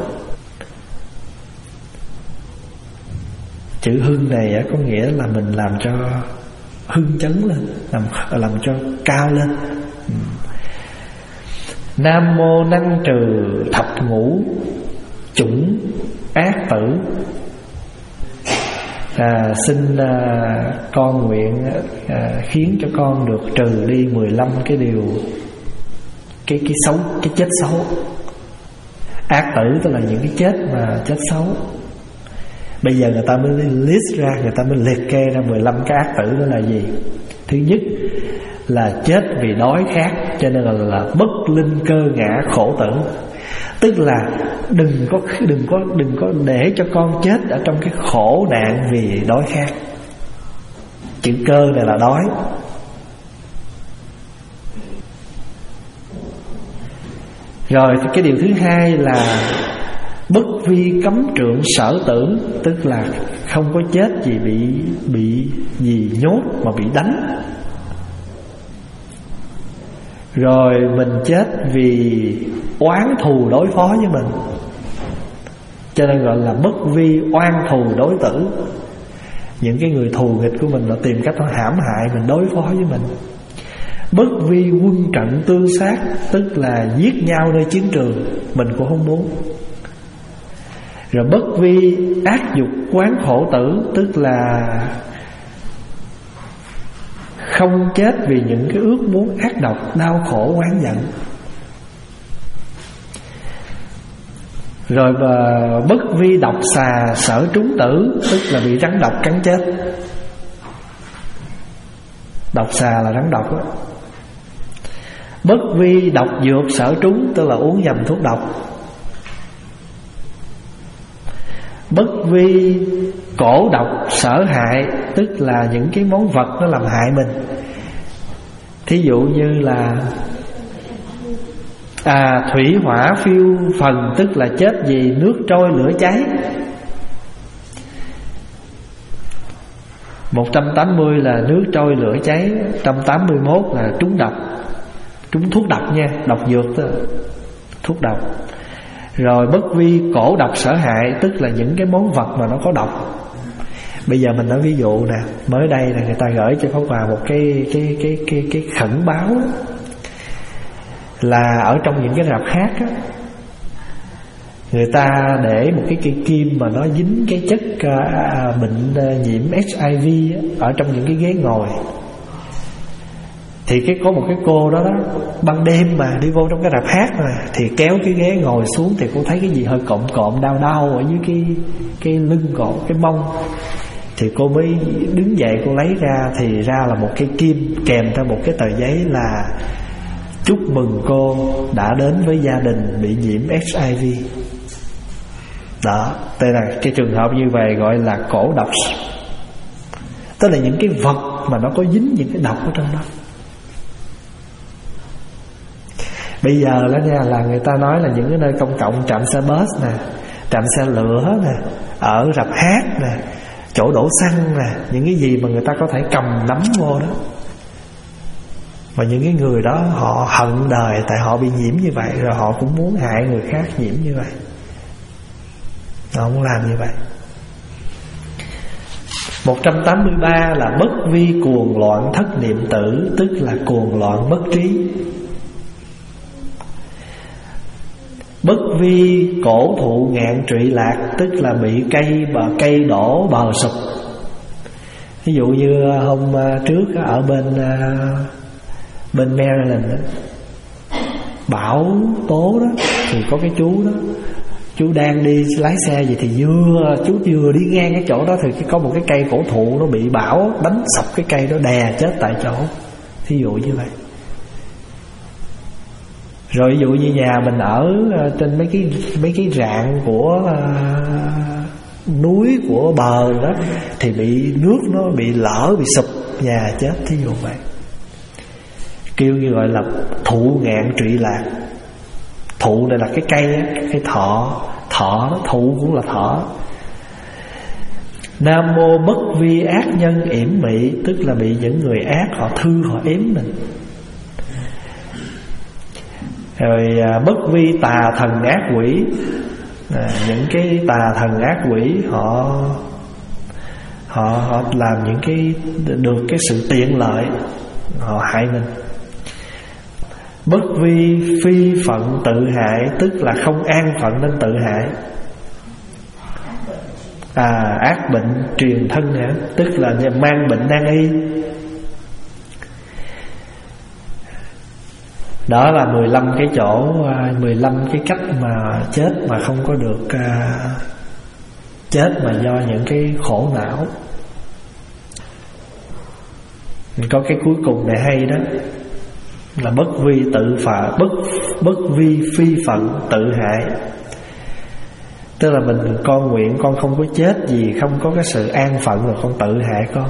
Chữ hưng này có nghĩa là mình làm cho hưng chấn lên, làm, làm cho cao lên. Nam mô năng trừ thập ngũ chủng ác tử, à, xin à, con nguyện à, khiến cho con được trừ đi mười lăm cái điều cái cái xấu, cái chết xấu. Ác tử tức là những cái chết mà chết xấu. Bây giờ người ta mới list ra, người ta mới liệt kê ra mười lăm cái ác tử đó là gì. Thứ nhất là chết vì đói khát, cho nên là, là bất linh cơ ngã khổ tử. Tức là đừng có đừng có đừng có để cho con chết ở trong cái khổ nạn vì đói khát. Chữ cơ này là đói. Rồi cái điều thứ hai là bất vi cấm trượng sở tưởng, tức là không có chết vì bị bị gì nhốt mà bị đánh. Rồi mình chết vì oán thù đối phó với mình, cho nên gọi là bất vi oan thù đối tử. Những cái người thù nghịch của mình là tìm cách hãm hại mình, đối phó với mình. Bất vi quân trận tương sát, tức là giết nhau nơi chiến trường, mình cũng không muốn. Rồi bất vi ác dục quán khổ tử, tức là không chết vì những cái ước muốn ác độc, đau khổ, oán giận. Rồi mà bất vi độc xà sở trúng tử, tức là bị rắn độc cắn chết. Độc xà là rắn độc đó. Bất vi độc dược sở trúng, tức là uống nhầm thuốc độc. Bất vi cổ độc sở hại, tức là những cái món vật nó làm hại mình. Thí dụ như là à, thủy hỏa phiêu phần, tức là chết vì nước trôi lửa cháy. Một trăm tám mươi là nước trôi lửa cháy. Một trăm tám mươi mốt là trúng độc, trúng thuốc độc nha, độc dược đó, thuốc độc. Rồi bất vi cổ độc sở hại, tức là những cái món vật mà nó có độc. Bây giờ mình nói ví dụ nè, mới đây là người ta gửi cho Pháp Hòa một cái cái cái cái cái khẩn báo đó, là ở trong những cái rạp khác á, người ta để một cái cây kim mà nó dính cái chất uh, bệnh uh, nhiễm H I V á, ở trong những cái ghế ngồi. Thì cái có một cái cô đó đó, ban đêm mà đi vô trong cái rạp hát mà, thì kéo cái ghế ngồi xuống thì cô thấy cái gì hơi cộm cộm đau đau ở dưới cái cái lưng cổ, cái mông. Thì cô mới đứng dậy, cô lấy ra, thì ra là một cái kim kèm theo một cái tờ giấy là chúc mừng cô đã đến với gia đình bị nhiễm H I V. Đó, đây là cái trường hợp như vậy gọi là cổ độc. Tức là những cái vật mà nó có dính những cái độc ở trong đó. Bây giờ đó nha, là người ta nói là những cái nơi công cộng, trạm xe bus nè, trạm xe lửa nè, ở rạp hát nè, chỗ đổ xăng nè, những cái gì mà người ta có thể cầm nắm vô đó. Và những cái người đó họ hận đời tại họ bị nhiễm như vậy, rồi họ cũng muốn hại người khác nhiễm như vậy. Họ không làm như vậy. Một trăm tám mươi ba là bất vi cuồng loạn thất niệm tử, tức là cuồng loạn bất trí. Bất vi cổ thụ ngạn trụy lạc, tức là bị cây bờ cây đổ bờ sụp. Ví dụ như hôm trước ở bên bên Maryland đó, bão tố đó, thì có cái chú đó, chú đang đi lái xe gì thì vừa chú vừa đi ngang cái chỗ đó thì có một cái cây cổ thụ nó bị bão đánh sập cái cây đó, đè chết tại chỗ. Thí dụ như vậy. Rồi ví dụ như nhà mình ở trên mấy cái mấy cái rạn của uh, núi, của bờ đó, thì bị nước nó bị lở, bị sụp, nhà chết. Thí dụ vậy. Kêu như gọi là thụ ngạn trụy lạc. Thụ này là cái cây á, cái thọ, thọ đó, thụ cũng là thọ. Nam mô bất vi ác nhân yểm mị, tức là bị những người ác họ thư họ yếm mình. Rồi bất vi tà thần ác quỷ, à, những cái tà thần ác quỷ họ họ họ làm những cái được cái sự tiện lợi, họ hại mình. Bất vi phi phận tự hại, tức là không an phận nên tự hại. À, ác bệnh truyền thân hả, tức là mang bệnh nan y. Đó là mười lăm cái chỗ, mười lăm cái cách mà chết mà không có được uh, chết mà do những cái khổ não. Có cái cuối cùng này hay đó, là bất vi tự phạ, bất bất vi phi phận tự hại. Tức là mình, con nguyện con không có chết gì, không có cái sự an phận rồi con tự hại con.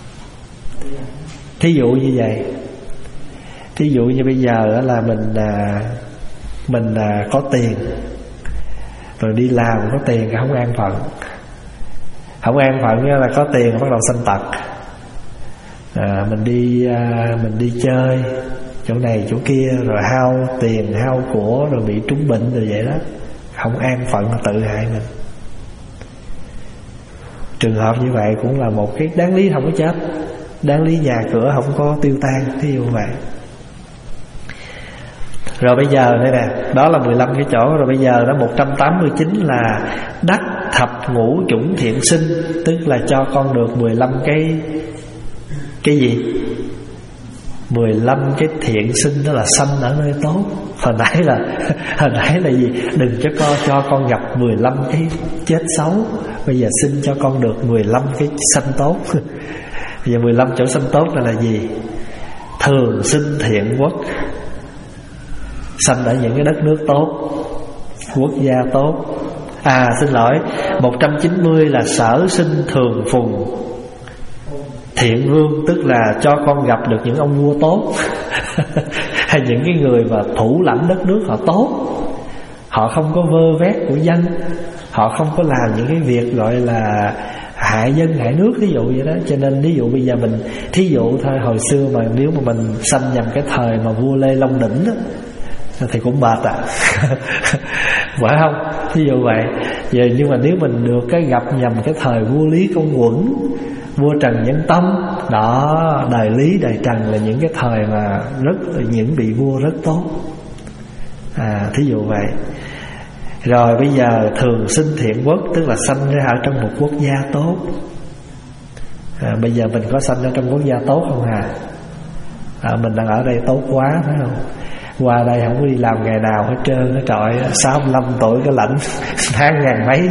Thí dụ như vậy. Thí dụ như bây giờ là mình à, mình à, có tiền, rồi đi làm có tiền không an phận. Không an phận là có tiền bắt đầu sanh tật. À, mình đi à, mình đi chơi chỗ này chỗ kia, rồi hao tiền hao của, rồi bị trúng bệnh rồi vậy đó. Không an phận là tự hại mình. Trường hợp như vậy cũng là một cái đáng lý không có chết, đáng lý nhà cửa không có tiêu tan. Thí dụ vậy. Rồi bây giờ đây nè, đó là mười lăm cái chỗ. Rồi bây giờ đó một trăm tám mươi chín là đắc thập ngũ chủng thiện sinh, tức là cho con được mười lăm cái cái gì? mười lăm cái thiện sinh, đó là sanh ở nơi tốt. Hồi nãy là hồi nãy là gì? Đừng cho con cho con gặp mười lăm cái chết xấu. Bây giờ xin cho con được mười lăm cái sanh tốt. Bây giờ mười lăm chỗ sanh tốt là là gì? Thường sinh thiện quốc, sanh ở những cái đất nước tốt, quốc gia tốt. À xin lỗi, một trăm chín mươi là sở sinh thường phùng thiện vương, tức là cho con gặp được những ông vua tốt. Hay những cái người mà thủ lãnh đất nước họ tốt, họ không có vơ vét của dân, họ không có làm những cái việc gọi là hại dân hại nước, ví dụ vậy đó. Cho nên ví dụ bây giờ mình, thí dụ thôi, hồi xưa mà nếu mà mình sanh nhầm cái thời mà vua Lê Long Đỉnh đó, thì cũng mệt à phải không? Ví dụ vậy. Giờ nhưng mà nếu mình được cái gặp nhầm cái thời vua Lý Công Uẩn, vua Trần Nhân Tông đó, đời Lý đời Trần là những cái thời mà rất, những vị vua rất tốt à, thí dụ vậy. Rồi bây giờ thường sinh thiện quốc, tức là sanh ra ở trong một quốc gia tốt. à, Bây giờ mình có sanh ra trong quốc gia tốt không hả? à, Mình đang ở đây tốt quá phải không? Qua đây không có đi làm ngày nào hết trơn á, trời, sáu mươi lăm tuổi cái lạnh tháng ngàn mấy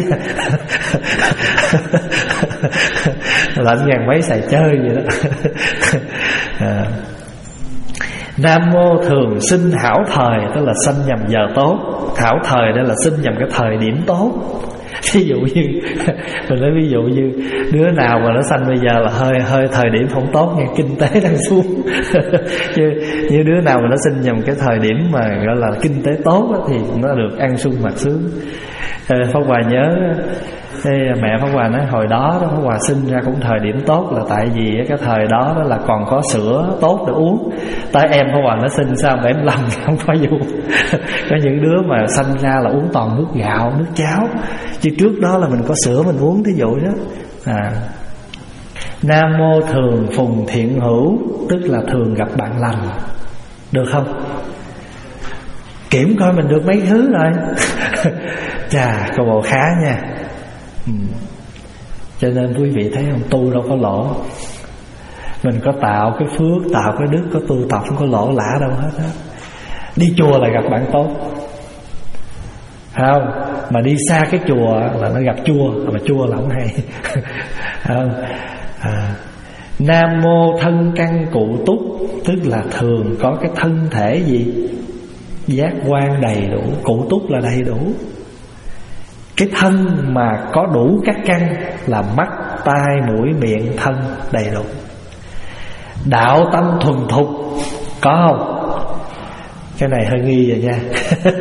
lạnh ngàn mấy xài chơi vậy đó. à. Nam mô thường sinh hảo thời, tức là sanh nhằm giờ tốt. Hảo thời đây là sinh nhằm cái thời điểm tốt. Ví dụ như mình nói ví dụ như đứa nào mà nó sanh bây giờ là hơi hơi thời điểm không tốt nha, kinh tế đang xuống. Chứ như đứa nào mà nó sinh nhằm cái thời điểm mà gọi là kinh tế tốt đó, thì nó được ăn sung mặc sướng. Pháp Hòa nhớ mẹ Pháp Hòa nói hồi đó, đó Pháp Hòa sinh ra cũng thời điểm tốt, là tại vì cái thời đó đó là còn có sữa tốt để uống. Tới em Pháp Hòa nó sinh sao mà em lầm không phải vụ. Có những đứa mà sanh ra là uống toàn nước gạo, nước cháo, chứ trước đó là mình có sữa mình uống, thí dụ đó. à. Nam mô thường phùng thiện hữu, tức là thường gặp bạn lành. Được không? Kiểm coi mình được mấy thứ rồi. Chà, câu bộ khá nha. ừ. Cho nên quý vị thấy không, tu đâu có lỗ. Mình có tạo cái phước, tạo cái đức, có tu tập không có lỗ lã đâu hết á. Đi chùa là gặp bạn tốt, không? Mà đi xa cái chùa là nó gặp chua, mà chua là không hay. Không? À. Nam mô thân căn cụ túc, tức là thường có cái thân thể gì? Giác quan đầy đủ. Cụ túc là đầy đủ. Cái thân mà có đủ các căn là mắt, tai, mũi, miệng, thân đầy đủ. Đạo tâm thuần thục có không? Cái này hơi nghi rồi nha.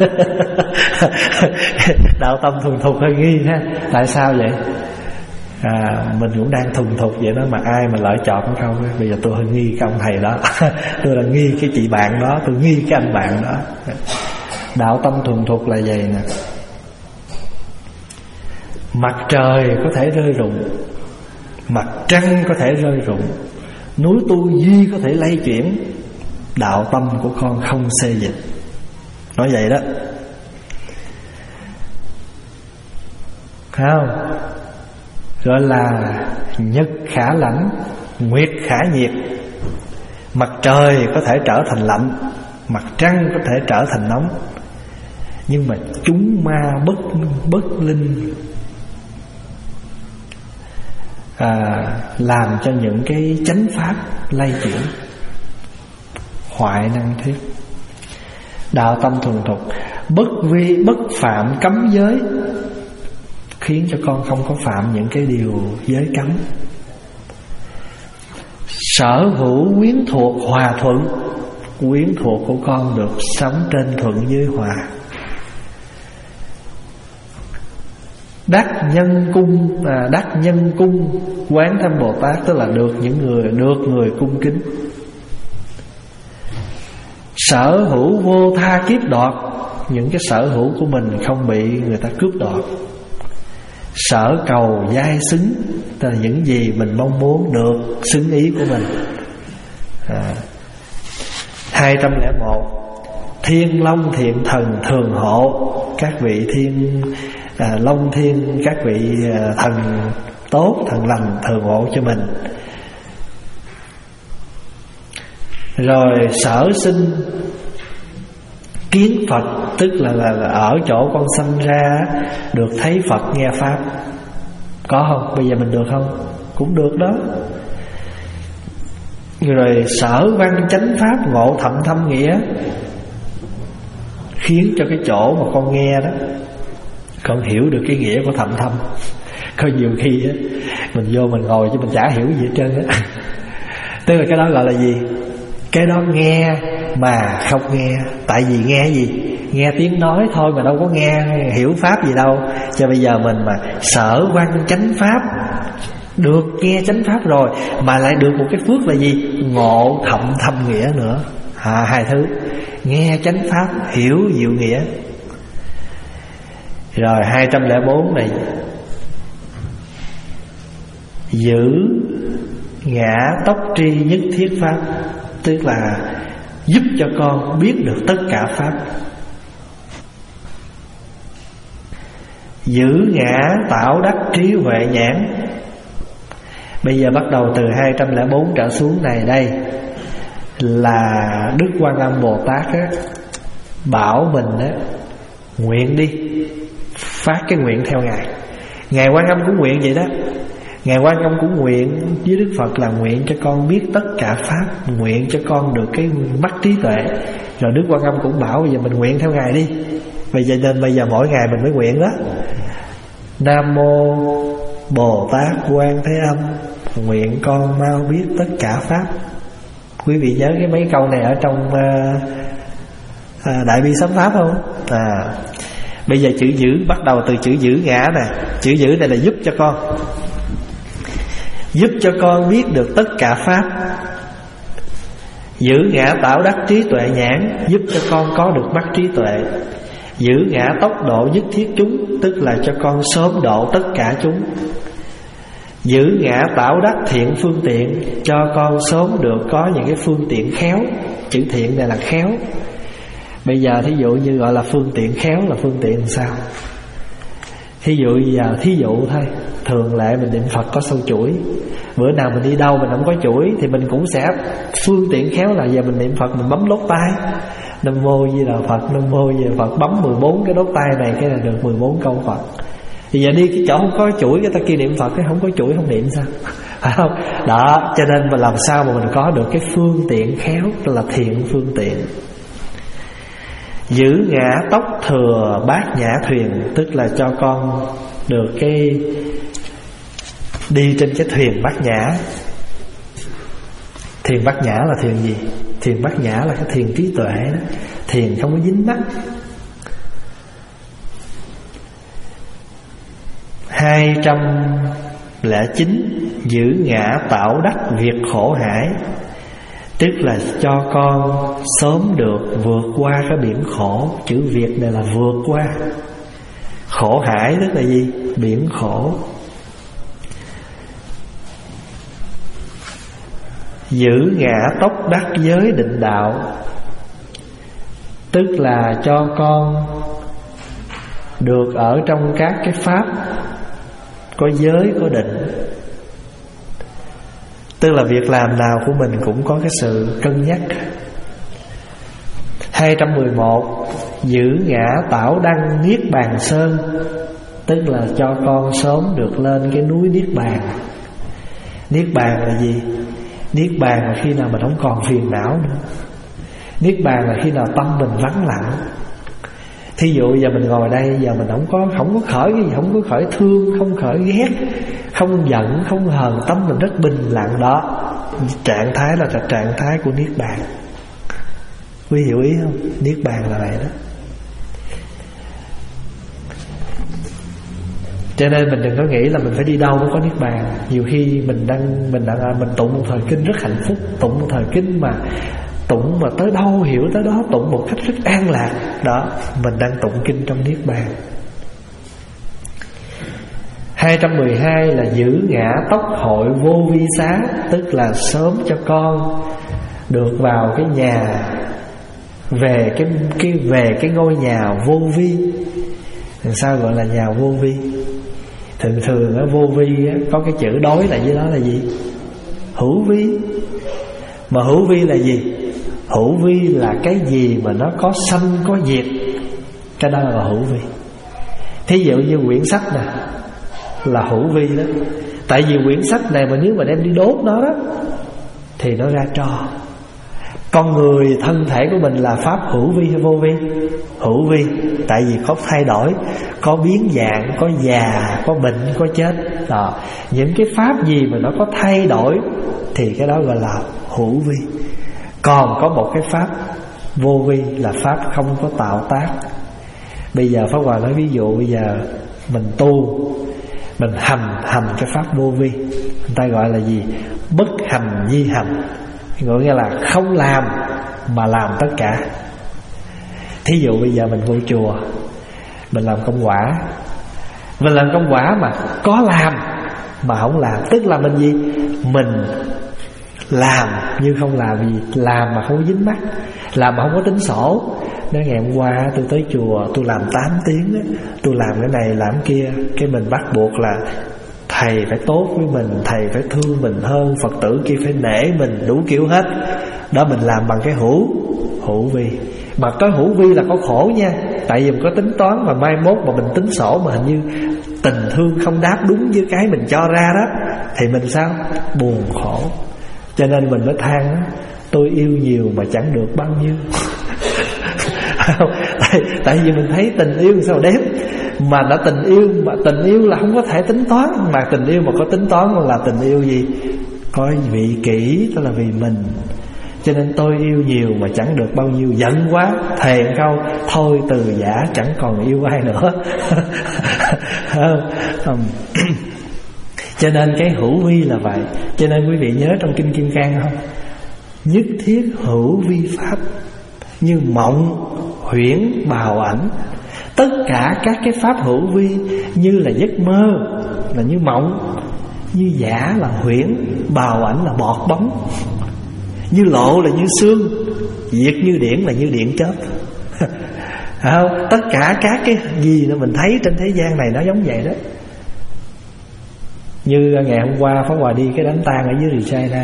Đạo tâm thuần thục hơi nghi ha. Tại sao vậy? À, mình cũng đang thuần thục vậy đó, mà ai mà lỡ chọn không? Bây giờ tôi hơi nghi cái ông thầy đó. Tôi là nghi cái chị bạn đó, tôi nghi cái anh bạn đó. Đạo tâm thuần thục là vậy nè. Mặt trời có thể rơi rụng, mặt trăng có thể rơi rụng, núi tu di có thể lay chuyển, đạo tâm của con không xê dịch. Nói vậy đó, thấy không? Gọi là nhật khả lãnh, nguyệt khả nhiệt. Mặt trời có thể trở thành lạnh, mặt trăng có thể trở thành nóng, nhưng mà chúng ma bất bất linh à, làm cho những cái chánh pháp lay chuyển, hoại năng thiết. Đạo tâm thuần thục, bất vi bất phạm cấm giới, khiến cho con không có phạm những cái điều giới cấm. Sở hữu quyến thuộc hòa thuận, quyến thuộc của con được sống trên thuận với hòa. Đắc nhân cung, à, đắc nhân cung Quán Thâm Bồ Tát, tức là được những người được người cung kính. Sở hữu vô tha kiếp đoạt, những cái sở hữu của mình không bị người ta cướp đoạt. Sở cầu giai xứng, tức là những gì mình mong muốn được xứng ý của mình. à. hai trăm lẻ một Thiên Long Thiện Thần thường hộ, các vị thiên à, Long Thiên, các vị à, thần tốt, thần lành thường hộ cho mình. Rồi sở sinh kiến Phật, tức là, là, là ở chỗ con sanh ra được thấy Phật nghe Pháp. Có không? Bây giờ mình được không? Cũng được đó. Rồi sở văn chánh Pháp ngộ thậm thâm nghĩa, khiến cho cái chỗ mà con nghe đó, con hiểu được cái nghĩa của thậm thâm. Có nhiều khi á, mình vô mình ngồi chứ mình chả hiểu gì hết trơn á. Tức là cái đó gọi là gì? Cái đó nghe mà không nghe. Tại vì nghe gì? Nghe tiếng nói thôi mà đâu có nghe hiểu Pháp gì đâu. Cho bây giờ mình mà sở văn chánh Pháp được nghe chánh pháp rồi, mà lại được một cái phước là gì? Ngộ thậm thâm nghĩa nữa. à, Hai thứ: nghe chánh pháp, hiểu diệu nghĩa. Rồi hai trăm lẻ bốn này: giữ ngã tốc tri nhất thiết pháp, tức là giúp cho con biết được tất cả pháp. Giữ ngã tạo đắc trí huệ nhãn. Bây giờ bắt đầu từ hai trăm lẻ bốn trở xuống này, đây là Đức Quan Âm Bồ Tát á, bảo mình á, nguyện đi, phát cái nguyện theo Ngài. Ngài Quan Âm cũng nguyện vậy đó. Ngài Quan Âm cũng nguyện với Đức Phật là nguyện cho con biết tất cả pháp, nguyện cho con được cái mắt trí tuệ. Rồi Đức Quan Âm cũng bảo bây giờ mình nguyện theo Ngài đi. Bây giờ nên bây giờ mỗi ngày mình mới nguyện đó: Nam mô Bồ Tát Quan Thế Âm, nguyện con mau biết tất cả pháp. Quý vị nhớ cái mấy câu này ở trong uh, uh, Đại Bi Sám Pháp không? À, bây giờ chữ giữ bắt đầu từ chữ giữ ngã nè. Chữ giữ này là giúp cho con, giúp cho con biết được tất cả pháp. Giữ ngã tạo đắc trí tuệ nhãn, giúp cho con có được mắt trí tuệ. Giữ ngã tốc độ nhất thiết chúng, tức là cho con sớm độ tất cả chúng. Giữ ngã tạo đắc thiện phương tiện, cho con sớm được có những cái phương tiện khéo. Chữ thiện này là khéo. Bây giờ thí dụ như gọi là phương tiện khéo là phương tiện làm sao? Thí dụ giờ thí dụ thôi, thường lệ mình niệm Phật có sâu chuỗi. Bữa nào mình đi đâu mình không có chuỗi thì mình cũng sẽ phương tiện khéo là giờ mình niệm Phật mình bấm lốt tay Nam mô Di Đà Phật, Nam mô Di Đà Phật, bấm mười bốn cái đốt tay này, cái là được mười bốn câu Phật. Thì giờ đi cái chỗ không có chuỗi, cái ta kia niệm Phật, cái không có chuỗi không niệm sao? Phải không? Đó, cho nên mà làm sao mà mình có được cái phương tiện khéo, là thiện phương tiện. Giữ ngã tốc thừa bát nhã thuyền, tức là cho con được cái đi trên cái thuyền bát nhã. Thuyền bát nhã là thuyền gì? Thuyền bát nhã là cái thuyền trí tuệ đó. Thuyền không có dính mắc. Hai trăm lẻ chín: giữ ngã tạo đắc việc khổ hải, tức là cho con sớm được vượt qua cái biển khổ. Chữ việc này là vượt qua. Khổ hải tức là gì? Biển khổ. Giữ ngã tốc đắc giới định đạo, tức là cho con được ở trong các cái pháp có giới có định. Tức là việc làm nào của mình cũng có cái sự cân nhắc. Hai trăm mười một: giữ ngã tạo đăng niết bàn sơn, tức là cho con sớm được lên cái núi niết bàn. Niết bàn là gì? Niết bàn là khi nào mình không còn phiền não nữa. Niết bàn là khi nào tâm mình vắng lặng. Thí dụ giờ mình ngồi đây, giờ mình không có không có khởi cái gì, không có khởi thương, không khởi ghét, không giận, không hờn, tâm mình rất bình lặng đó. Trạng thái là trạng thái của niết bàn. Quý hiểu ý không? Niết bàn là vậy đó. Cho nên mình đừng có nghĩ là mình phải đi đâu mới có niết bàn. Nhiều khi mình đang mình đang mình tụng một thời kinh rất hạnh phúc, tụng một thời kinh mà tụng mà tới đâu hiểu tới đó, tụng một cách rất an lạc. Đó, mình đang tụng kinh trong niết bàn. Hai trăm mười hai là giữ ngã tốc hội vô vi xá, tức là sớm cho con được vào cái nhà, về cái cái về cái ngôi nhà vô vi. Làm sao gọi là nhà vô vi? Thường thường ở vô vi á, có cái chữ đối lại với đó là gì? Hữu vi. Mà hữu vi là gì? Hữu vi là cái gì mà nó có sanh có diệt, cái đó là hữu vi. Thí dụ như quyển sách nè là hữu vi đó. Tại vì quyển sách này mà nếu mà đem đi đốt nó đó thì nó ra tro. Con người thân thể của mình là pháp hữu vi hay vô vi? Hữu vi. Tại vì có thay đổi, có biến dạng, có già, có bệnh, có chết đó. Những cái pháp gì mà nó có thay đổi thì cái đó gọi là hữu vi. Còn có một cái pháp vô vi là pháp không có tạo tác. Bây giờ Pháp Hòa nói ví dụ, bây giờ mình tu, Mình hành hành cái pháp vô vi, người ta gọi là gì? Bất hành di hành, gọi nghĩa là không làm mà làm tất cả. Thí dụ bây giờ mình vô chùa, mình làm công quả. Mình làm công quả mà có làm mà không làm, tức là mình gì? Mình làm nhưng không làm gì? Làm mà không có dính mắt, làm mà không có tính sổ. Nói ngày hôm qua tôi tới chùa, tôi làm tám tiếng đó, tôi làm cái này làm cái kia. Cái mình bắt buộc là thầy phải tốt với mình, thầy phải thương mình hơn, Phật tử kia phải nể mình, đủ kiểu hết. Đó mình làm bằng cái hữu hữu vi. Mà cái hữu vi là có khổ nha. Tại vì mình có tính toán, mà mai mốt mà mình tính sổ mà hình như tình thương không đáp đúng với cái mình cho ra đó, thì mình sao? Buồn khổ. Cho nên mình mới than đó, tôi yêu nhiều mà chẳng được bao nhiêu. tại, tại vì mình thấy tình yêu sao đếm. Mà đã tình yêu, mà tình yêu là không có thể tính toán. Mà tình yêu mà có tính toán là tình yêu gì? Có vị kỷ, đó là vì mình. Cho nên tôi yêu nhiều mà chẳng được bao nhiêu, giận quá thề câu thôi từ giả, chẳng còn yêu ai nữa. Cho nên cái hữu vi là vậy. Cho nên quý vị nhớ trong Kinh Kim Cang không? Nhất thiết hữu vi pháp, như mộng huyễn bào ảnh. Tất cả các cái pháp hữu vi như là giấc mơ, là như mộng, như giả là huyễn, bào ảnh là bọt bóng, như lộ là như sương, diệt như điển là như điện chớp. Không? Tất cả các cái gì mà mình thấy trên thế gian này nó giống vậy đó. Như ngày hôm qua Pháp Hòa đi cái đám tang ở dưới Regina,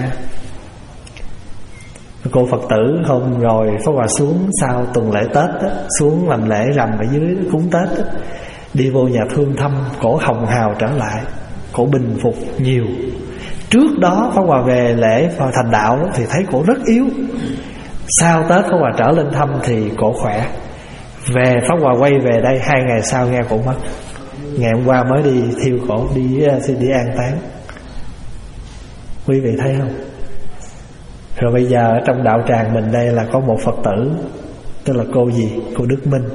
cô Phật tử hôm rồi Pháp Hòa xuống sau tuần lễ Tết đó, xuống làm lễ rằm ở dưới cúng Tết đó, đi vô nhà thương thăm, cổ hồng hào trở lại, cổ bình phục nhiều. Trước đó Pháp Hòa về lễ vào thành đạo đó, thì thấy cổ rất yếu. Sau Tết Pháp Hòa trở lên thăm thì cổ khỏe. Về Pháp Hòa quay về đây, hai ngày sau nghe cổ mất. Ngày hôm qua mới đi thiêu cổ, đi xin đi an táng. Quý vị thấy không? Rồi bây giờ ở trong đạo tràng mình đây là có một Phật tử, tức là cô gì? Cô Đức Minh.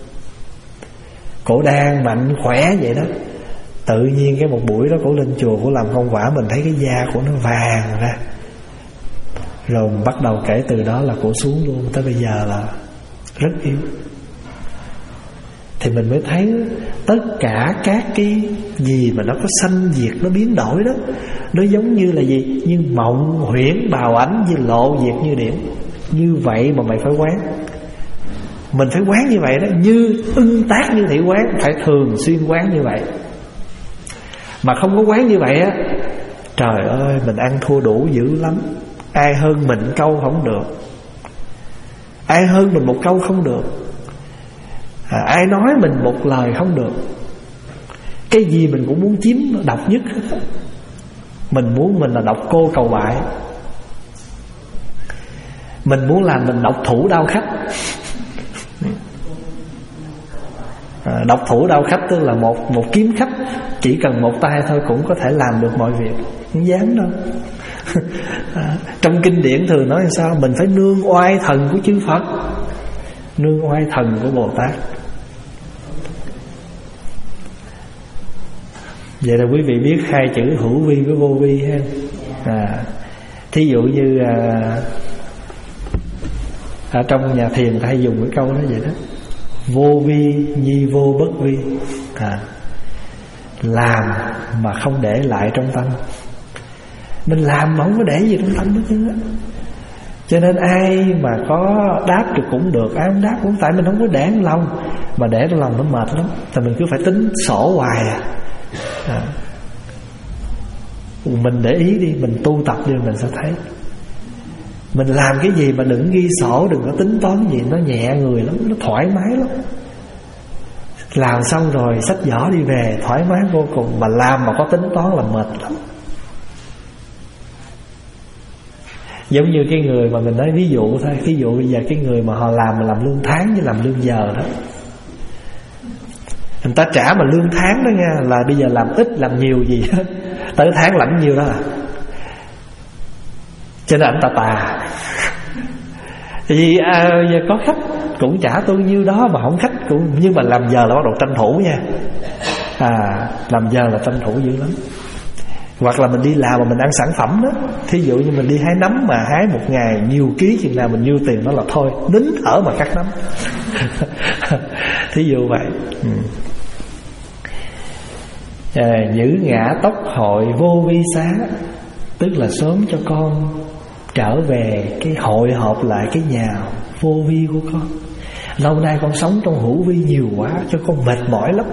Cổ đang mạnh khỏe vậy đó. Tự nhiên cái một buổi đó cổ lên chùa, cổ làm công quả, mình thấy cái da của nó vàng ra. Rồi bắt đầu kể từ đó là cổ xuống luôn. Tới bây giờ là rất yếu. Thì mình mới thấy tất cả các cái gì mà nó có sanh diệt, nó biến đổi đó, nó giống như là gì? Như mộng huyễn bào ảnh, như lộ diệt như điểm. Như vậy mà mày phải quán. Mình phải quán như vậy đó. Như ưng tác như thị quán, phải thường xuyên quán như vậy. Mà không có quán như vậy á, trời ơi mình ăn thua đủ dữ lắm. Ai hơn mình câu không được, ai hơn mình một câu không được, à, ai nói mình một lời không được. Cái gì mình cũng muốn chiếm độc nhất. Mình muốn mình là độc cô cầu bại, mình muốn làm mình độc thủ đao khách. à, Độc thủ đao khách tức là một, một kiếm khách, chỉ cần một tay thôi cũng có thể làm được mọi việc. Không dám đâu. à, Trong kinh điển thường nói sao? Mình phải nương oai thần của chư Phật, nương oai thần của Bồ Tát. Vậy là quý vị biết hai chữ hữu vi với vô vi ha. à, Thí dụ như à, ở trong nhà thiền hay dùng cái câu đó vậy đó: vô vi nhi vô bất vi. à, Làm mà không để lại trong tâm. Mình làm mà không có để gì trong tâm hết chứ. Cho nên ai mà có đáp được cũng được, ai không đáp cũng tại mình không có để trong lòng. Mà để trong lòng nó mệt lắm. Thì mình cứ phải tính sổ hoài à. à. Mình để ý đi, mình tu tập đi mình sẽ thấy. Mình làm cái gì mà đừng ghi sổ, đừng có tính toán gì, nó nhẹ người lắm, nó thoải mái lắm. Làm xong rồi xách giỏ đi về thoải mái vô cùng. Mà làm mà có tính toán là mệt lắm. Giống như cái người mà mình nói ví dụ thôi. Ví dụ bây giờ cái người mà họ làm mà làm lương tháng với làm lương giờ đó, người ta trả mà lương tháng đó nha, là bây giờ làm ít làm nhiều gì hết, tới tháng lãnh nhiêu đó à. Cho nên anh ta tà. Vì à, giờ có khách cũng trả tôi nhiêu đó, mà không khách cũng, nhưng mà làm giờ là bắt đầu tranh thủ nha. À, làm giờ là tranh thủ dữ lắm. Hoặc là mình đi làm mà mình ăn sản phẩm đó. Thí dụ như mình đi hái nấm mà hái một ngày nhiều ký chừng nào mình nhiêu tiền, đó là thôi nín thở mà cắt nấm. Thí dụ vậy. ừ. à, Giữ ngã tốc hội vô vi xá, tức là sớm cho con trở về cái hội họp lại cái nhà vô vi của con. Lâu nay con sống trong hữu vi nhiều quá, cho con mệt mỏi lắm.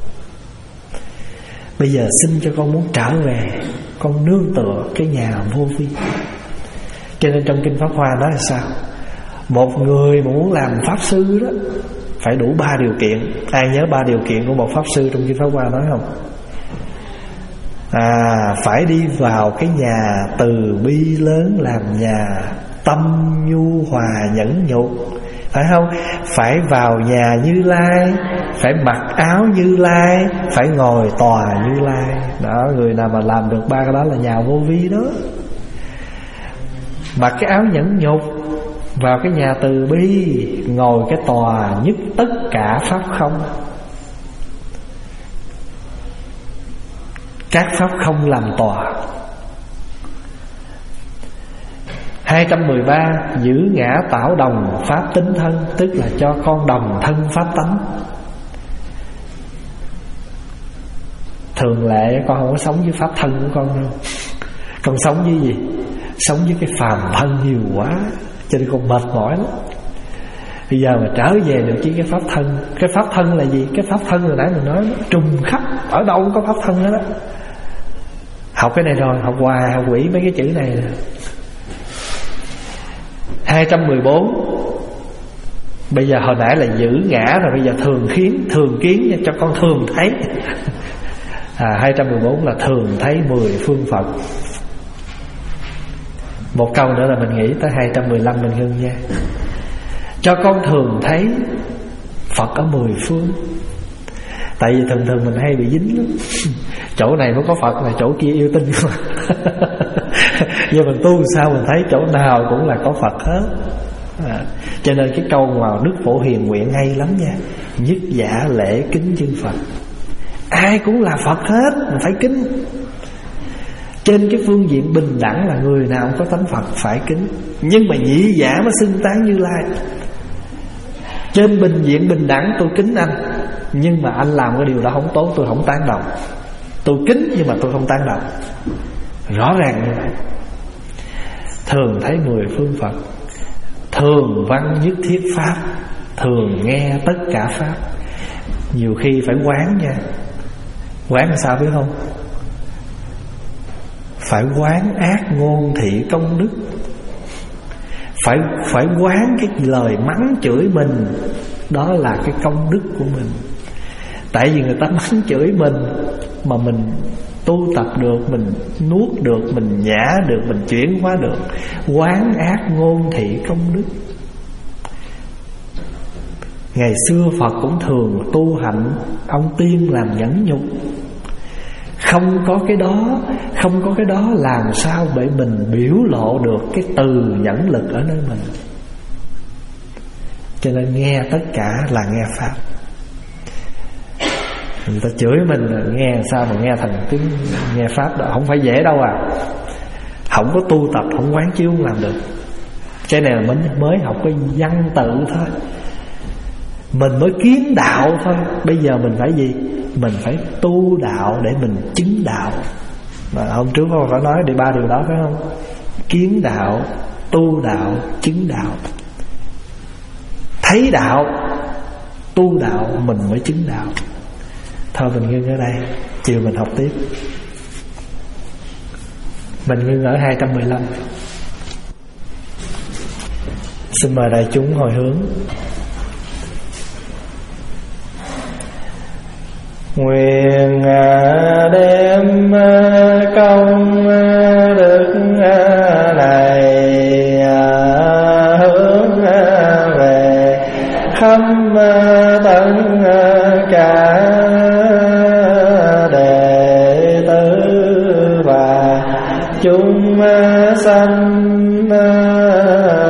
Bây giờ xin cho con muốn trở về, con nương tựa cái nhà vô vi. Cho nên trong Kinh Pháp Hoa nói là sao? Một người mà muốn làm Pháp Sư đó phải đủ ba điều kiện. Ai nhớ ba điều kiện của một Pháp Sư trong Kinh Pháp Hoa nói không? À, phải đi vào cái nhà từ bi lớn làm nhà, tâm nhu hòa nhẫn nhục, phải không? Phải vào nhà Như Lai, phải mặc áo Như Lai, phải ngồi tòa Như Lai. Đó, người nào mà làm được ba cái đó là nhà vô vi đó. Mặc cái áo nhẫn nhục, vào cái nhà từ bi, ngồi cái tòa nhất tất cả pháp không. Các pháp không làm tòa. Hai trăm mười ba, giữ ngã tạo đồng pháp tính thân, tức là cho con đồng thân pháp tánh. Thường lệ con không có sống với pháp thân của con đâu. Con sống với gì? Sống với cái phàm thân nhiều quá, cho nên con mệt mỏi lắm. Bây giờ mà trở về được với cái pháp thân. Cái pháp thân là gì? Cái pháp thân hồi nãy mình nói trùng khắp, ở đâu cũng có pháp thân đó, đó. Học cái này rồi, học hoài, học quỷ mấy cái chữ này nè. Hai trăm mười bốn, bây giờ hồi nãy là giữ ngã rồi, bây giờ thường khiến, thường kiến cho con thường thấy. à, Hai trăm mười bốn là thường thấy mười phương Phật. Một câu nữa là mình nghĩ tới hai trăm mười lăm mình ngưng nha. Cho con thường thấy Phật ở mười phương. Tại vì thường thường mình hay bị dính lắm. Chỗ này mới có Phật, là chỗ kia yêu tinh không. Nhưng mình tu sao mình thấy chỗ nào cũng là có Phật hết. à, Cho nên cái câu mà Đức Phổ Hiền nguyện hay lắm nha. Nhất giả lễ kính chư Phật. Ai cũng là Phật hết, mình phải kính. Trên cái phương diện bình đẳng là người nào cũng có tánh Phật phải kính. Nhưng mà nhị giả mới xưng tán Như Lai. Trên bình diện bình đẳng tôi kính anh, nhưng mà anh làm cái điều đó không tốt, tôi không tán đồng. Tôi kính nhưng mà tôi không tán đồng. Rõ ràng như vậy. Thường thấy mười phương Phật, thường văn nhất thiết pháp, thường nghe tất cả pháp. Nhiều khi phải quán nha. Quán làm sao biết không? Phải quán ác ngôn thị công đức. Phải phải quán cái lời mắng chửi mình, đó là cái công đức của mình. Tại vì người ta mắng chửi mình mà mình tu tập được, mình nuốt được, mình nhả được, mình chuyển hóa được. Quán ác ngôn thị công đức. Ngày xưa Phật cũng thường tu hạnh ông tiên làm nhẫn nhục. Không có cái đó, không có cái đó làm sao để mình biểu lộ được cái từ nhẫn lực ở nơi mình. Cho nên nghe tất cả là nghe pháp. Người ta chửi mình nghe sao mà nghe thành tiếng nghe pháp đó, không phải dễ đâu à. Không có tu tập, không quán chiếu không làm được. Cái này là mình mới học cái văn tự thôi, mình mới kiến đạo thôi. Bây giờ mình phải gì? Mình phải tu đạo để mình chứng đạo. Mà hôm trước con phải nói đi ba điều đó phải không? Kiến đạo, tu đạo, chứng đạo. Thấy đạo, tu đạo, mình mới chứng đạo. Thôi mình ngưng ở đây, chiều mình học tiếp. Mình ngưng ở hai trăm mười lăm. Xin mời đại chúng hồi hướng. Nguyện đem công đức này hướng về khắp tất cả đệ tử và chúng sanh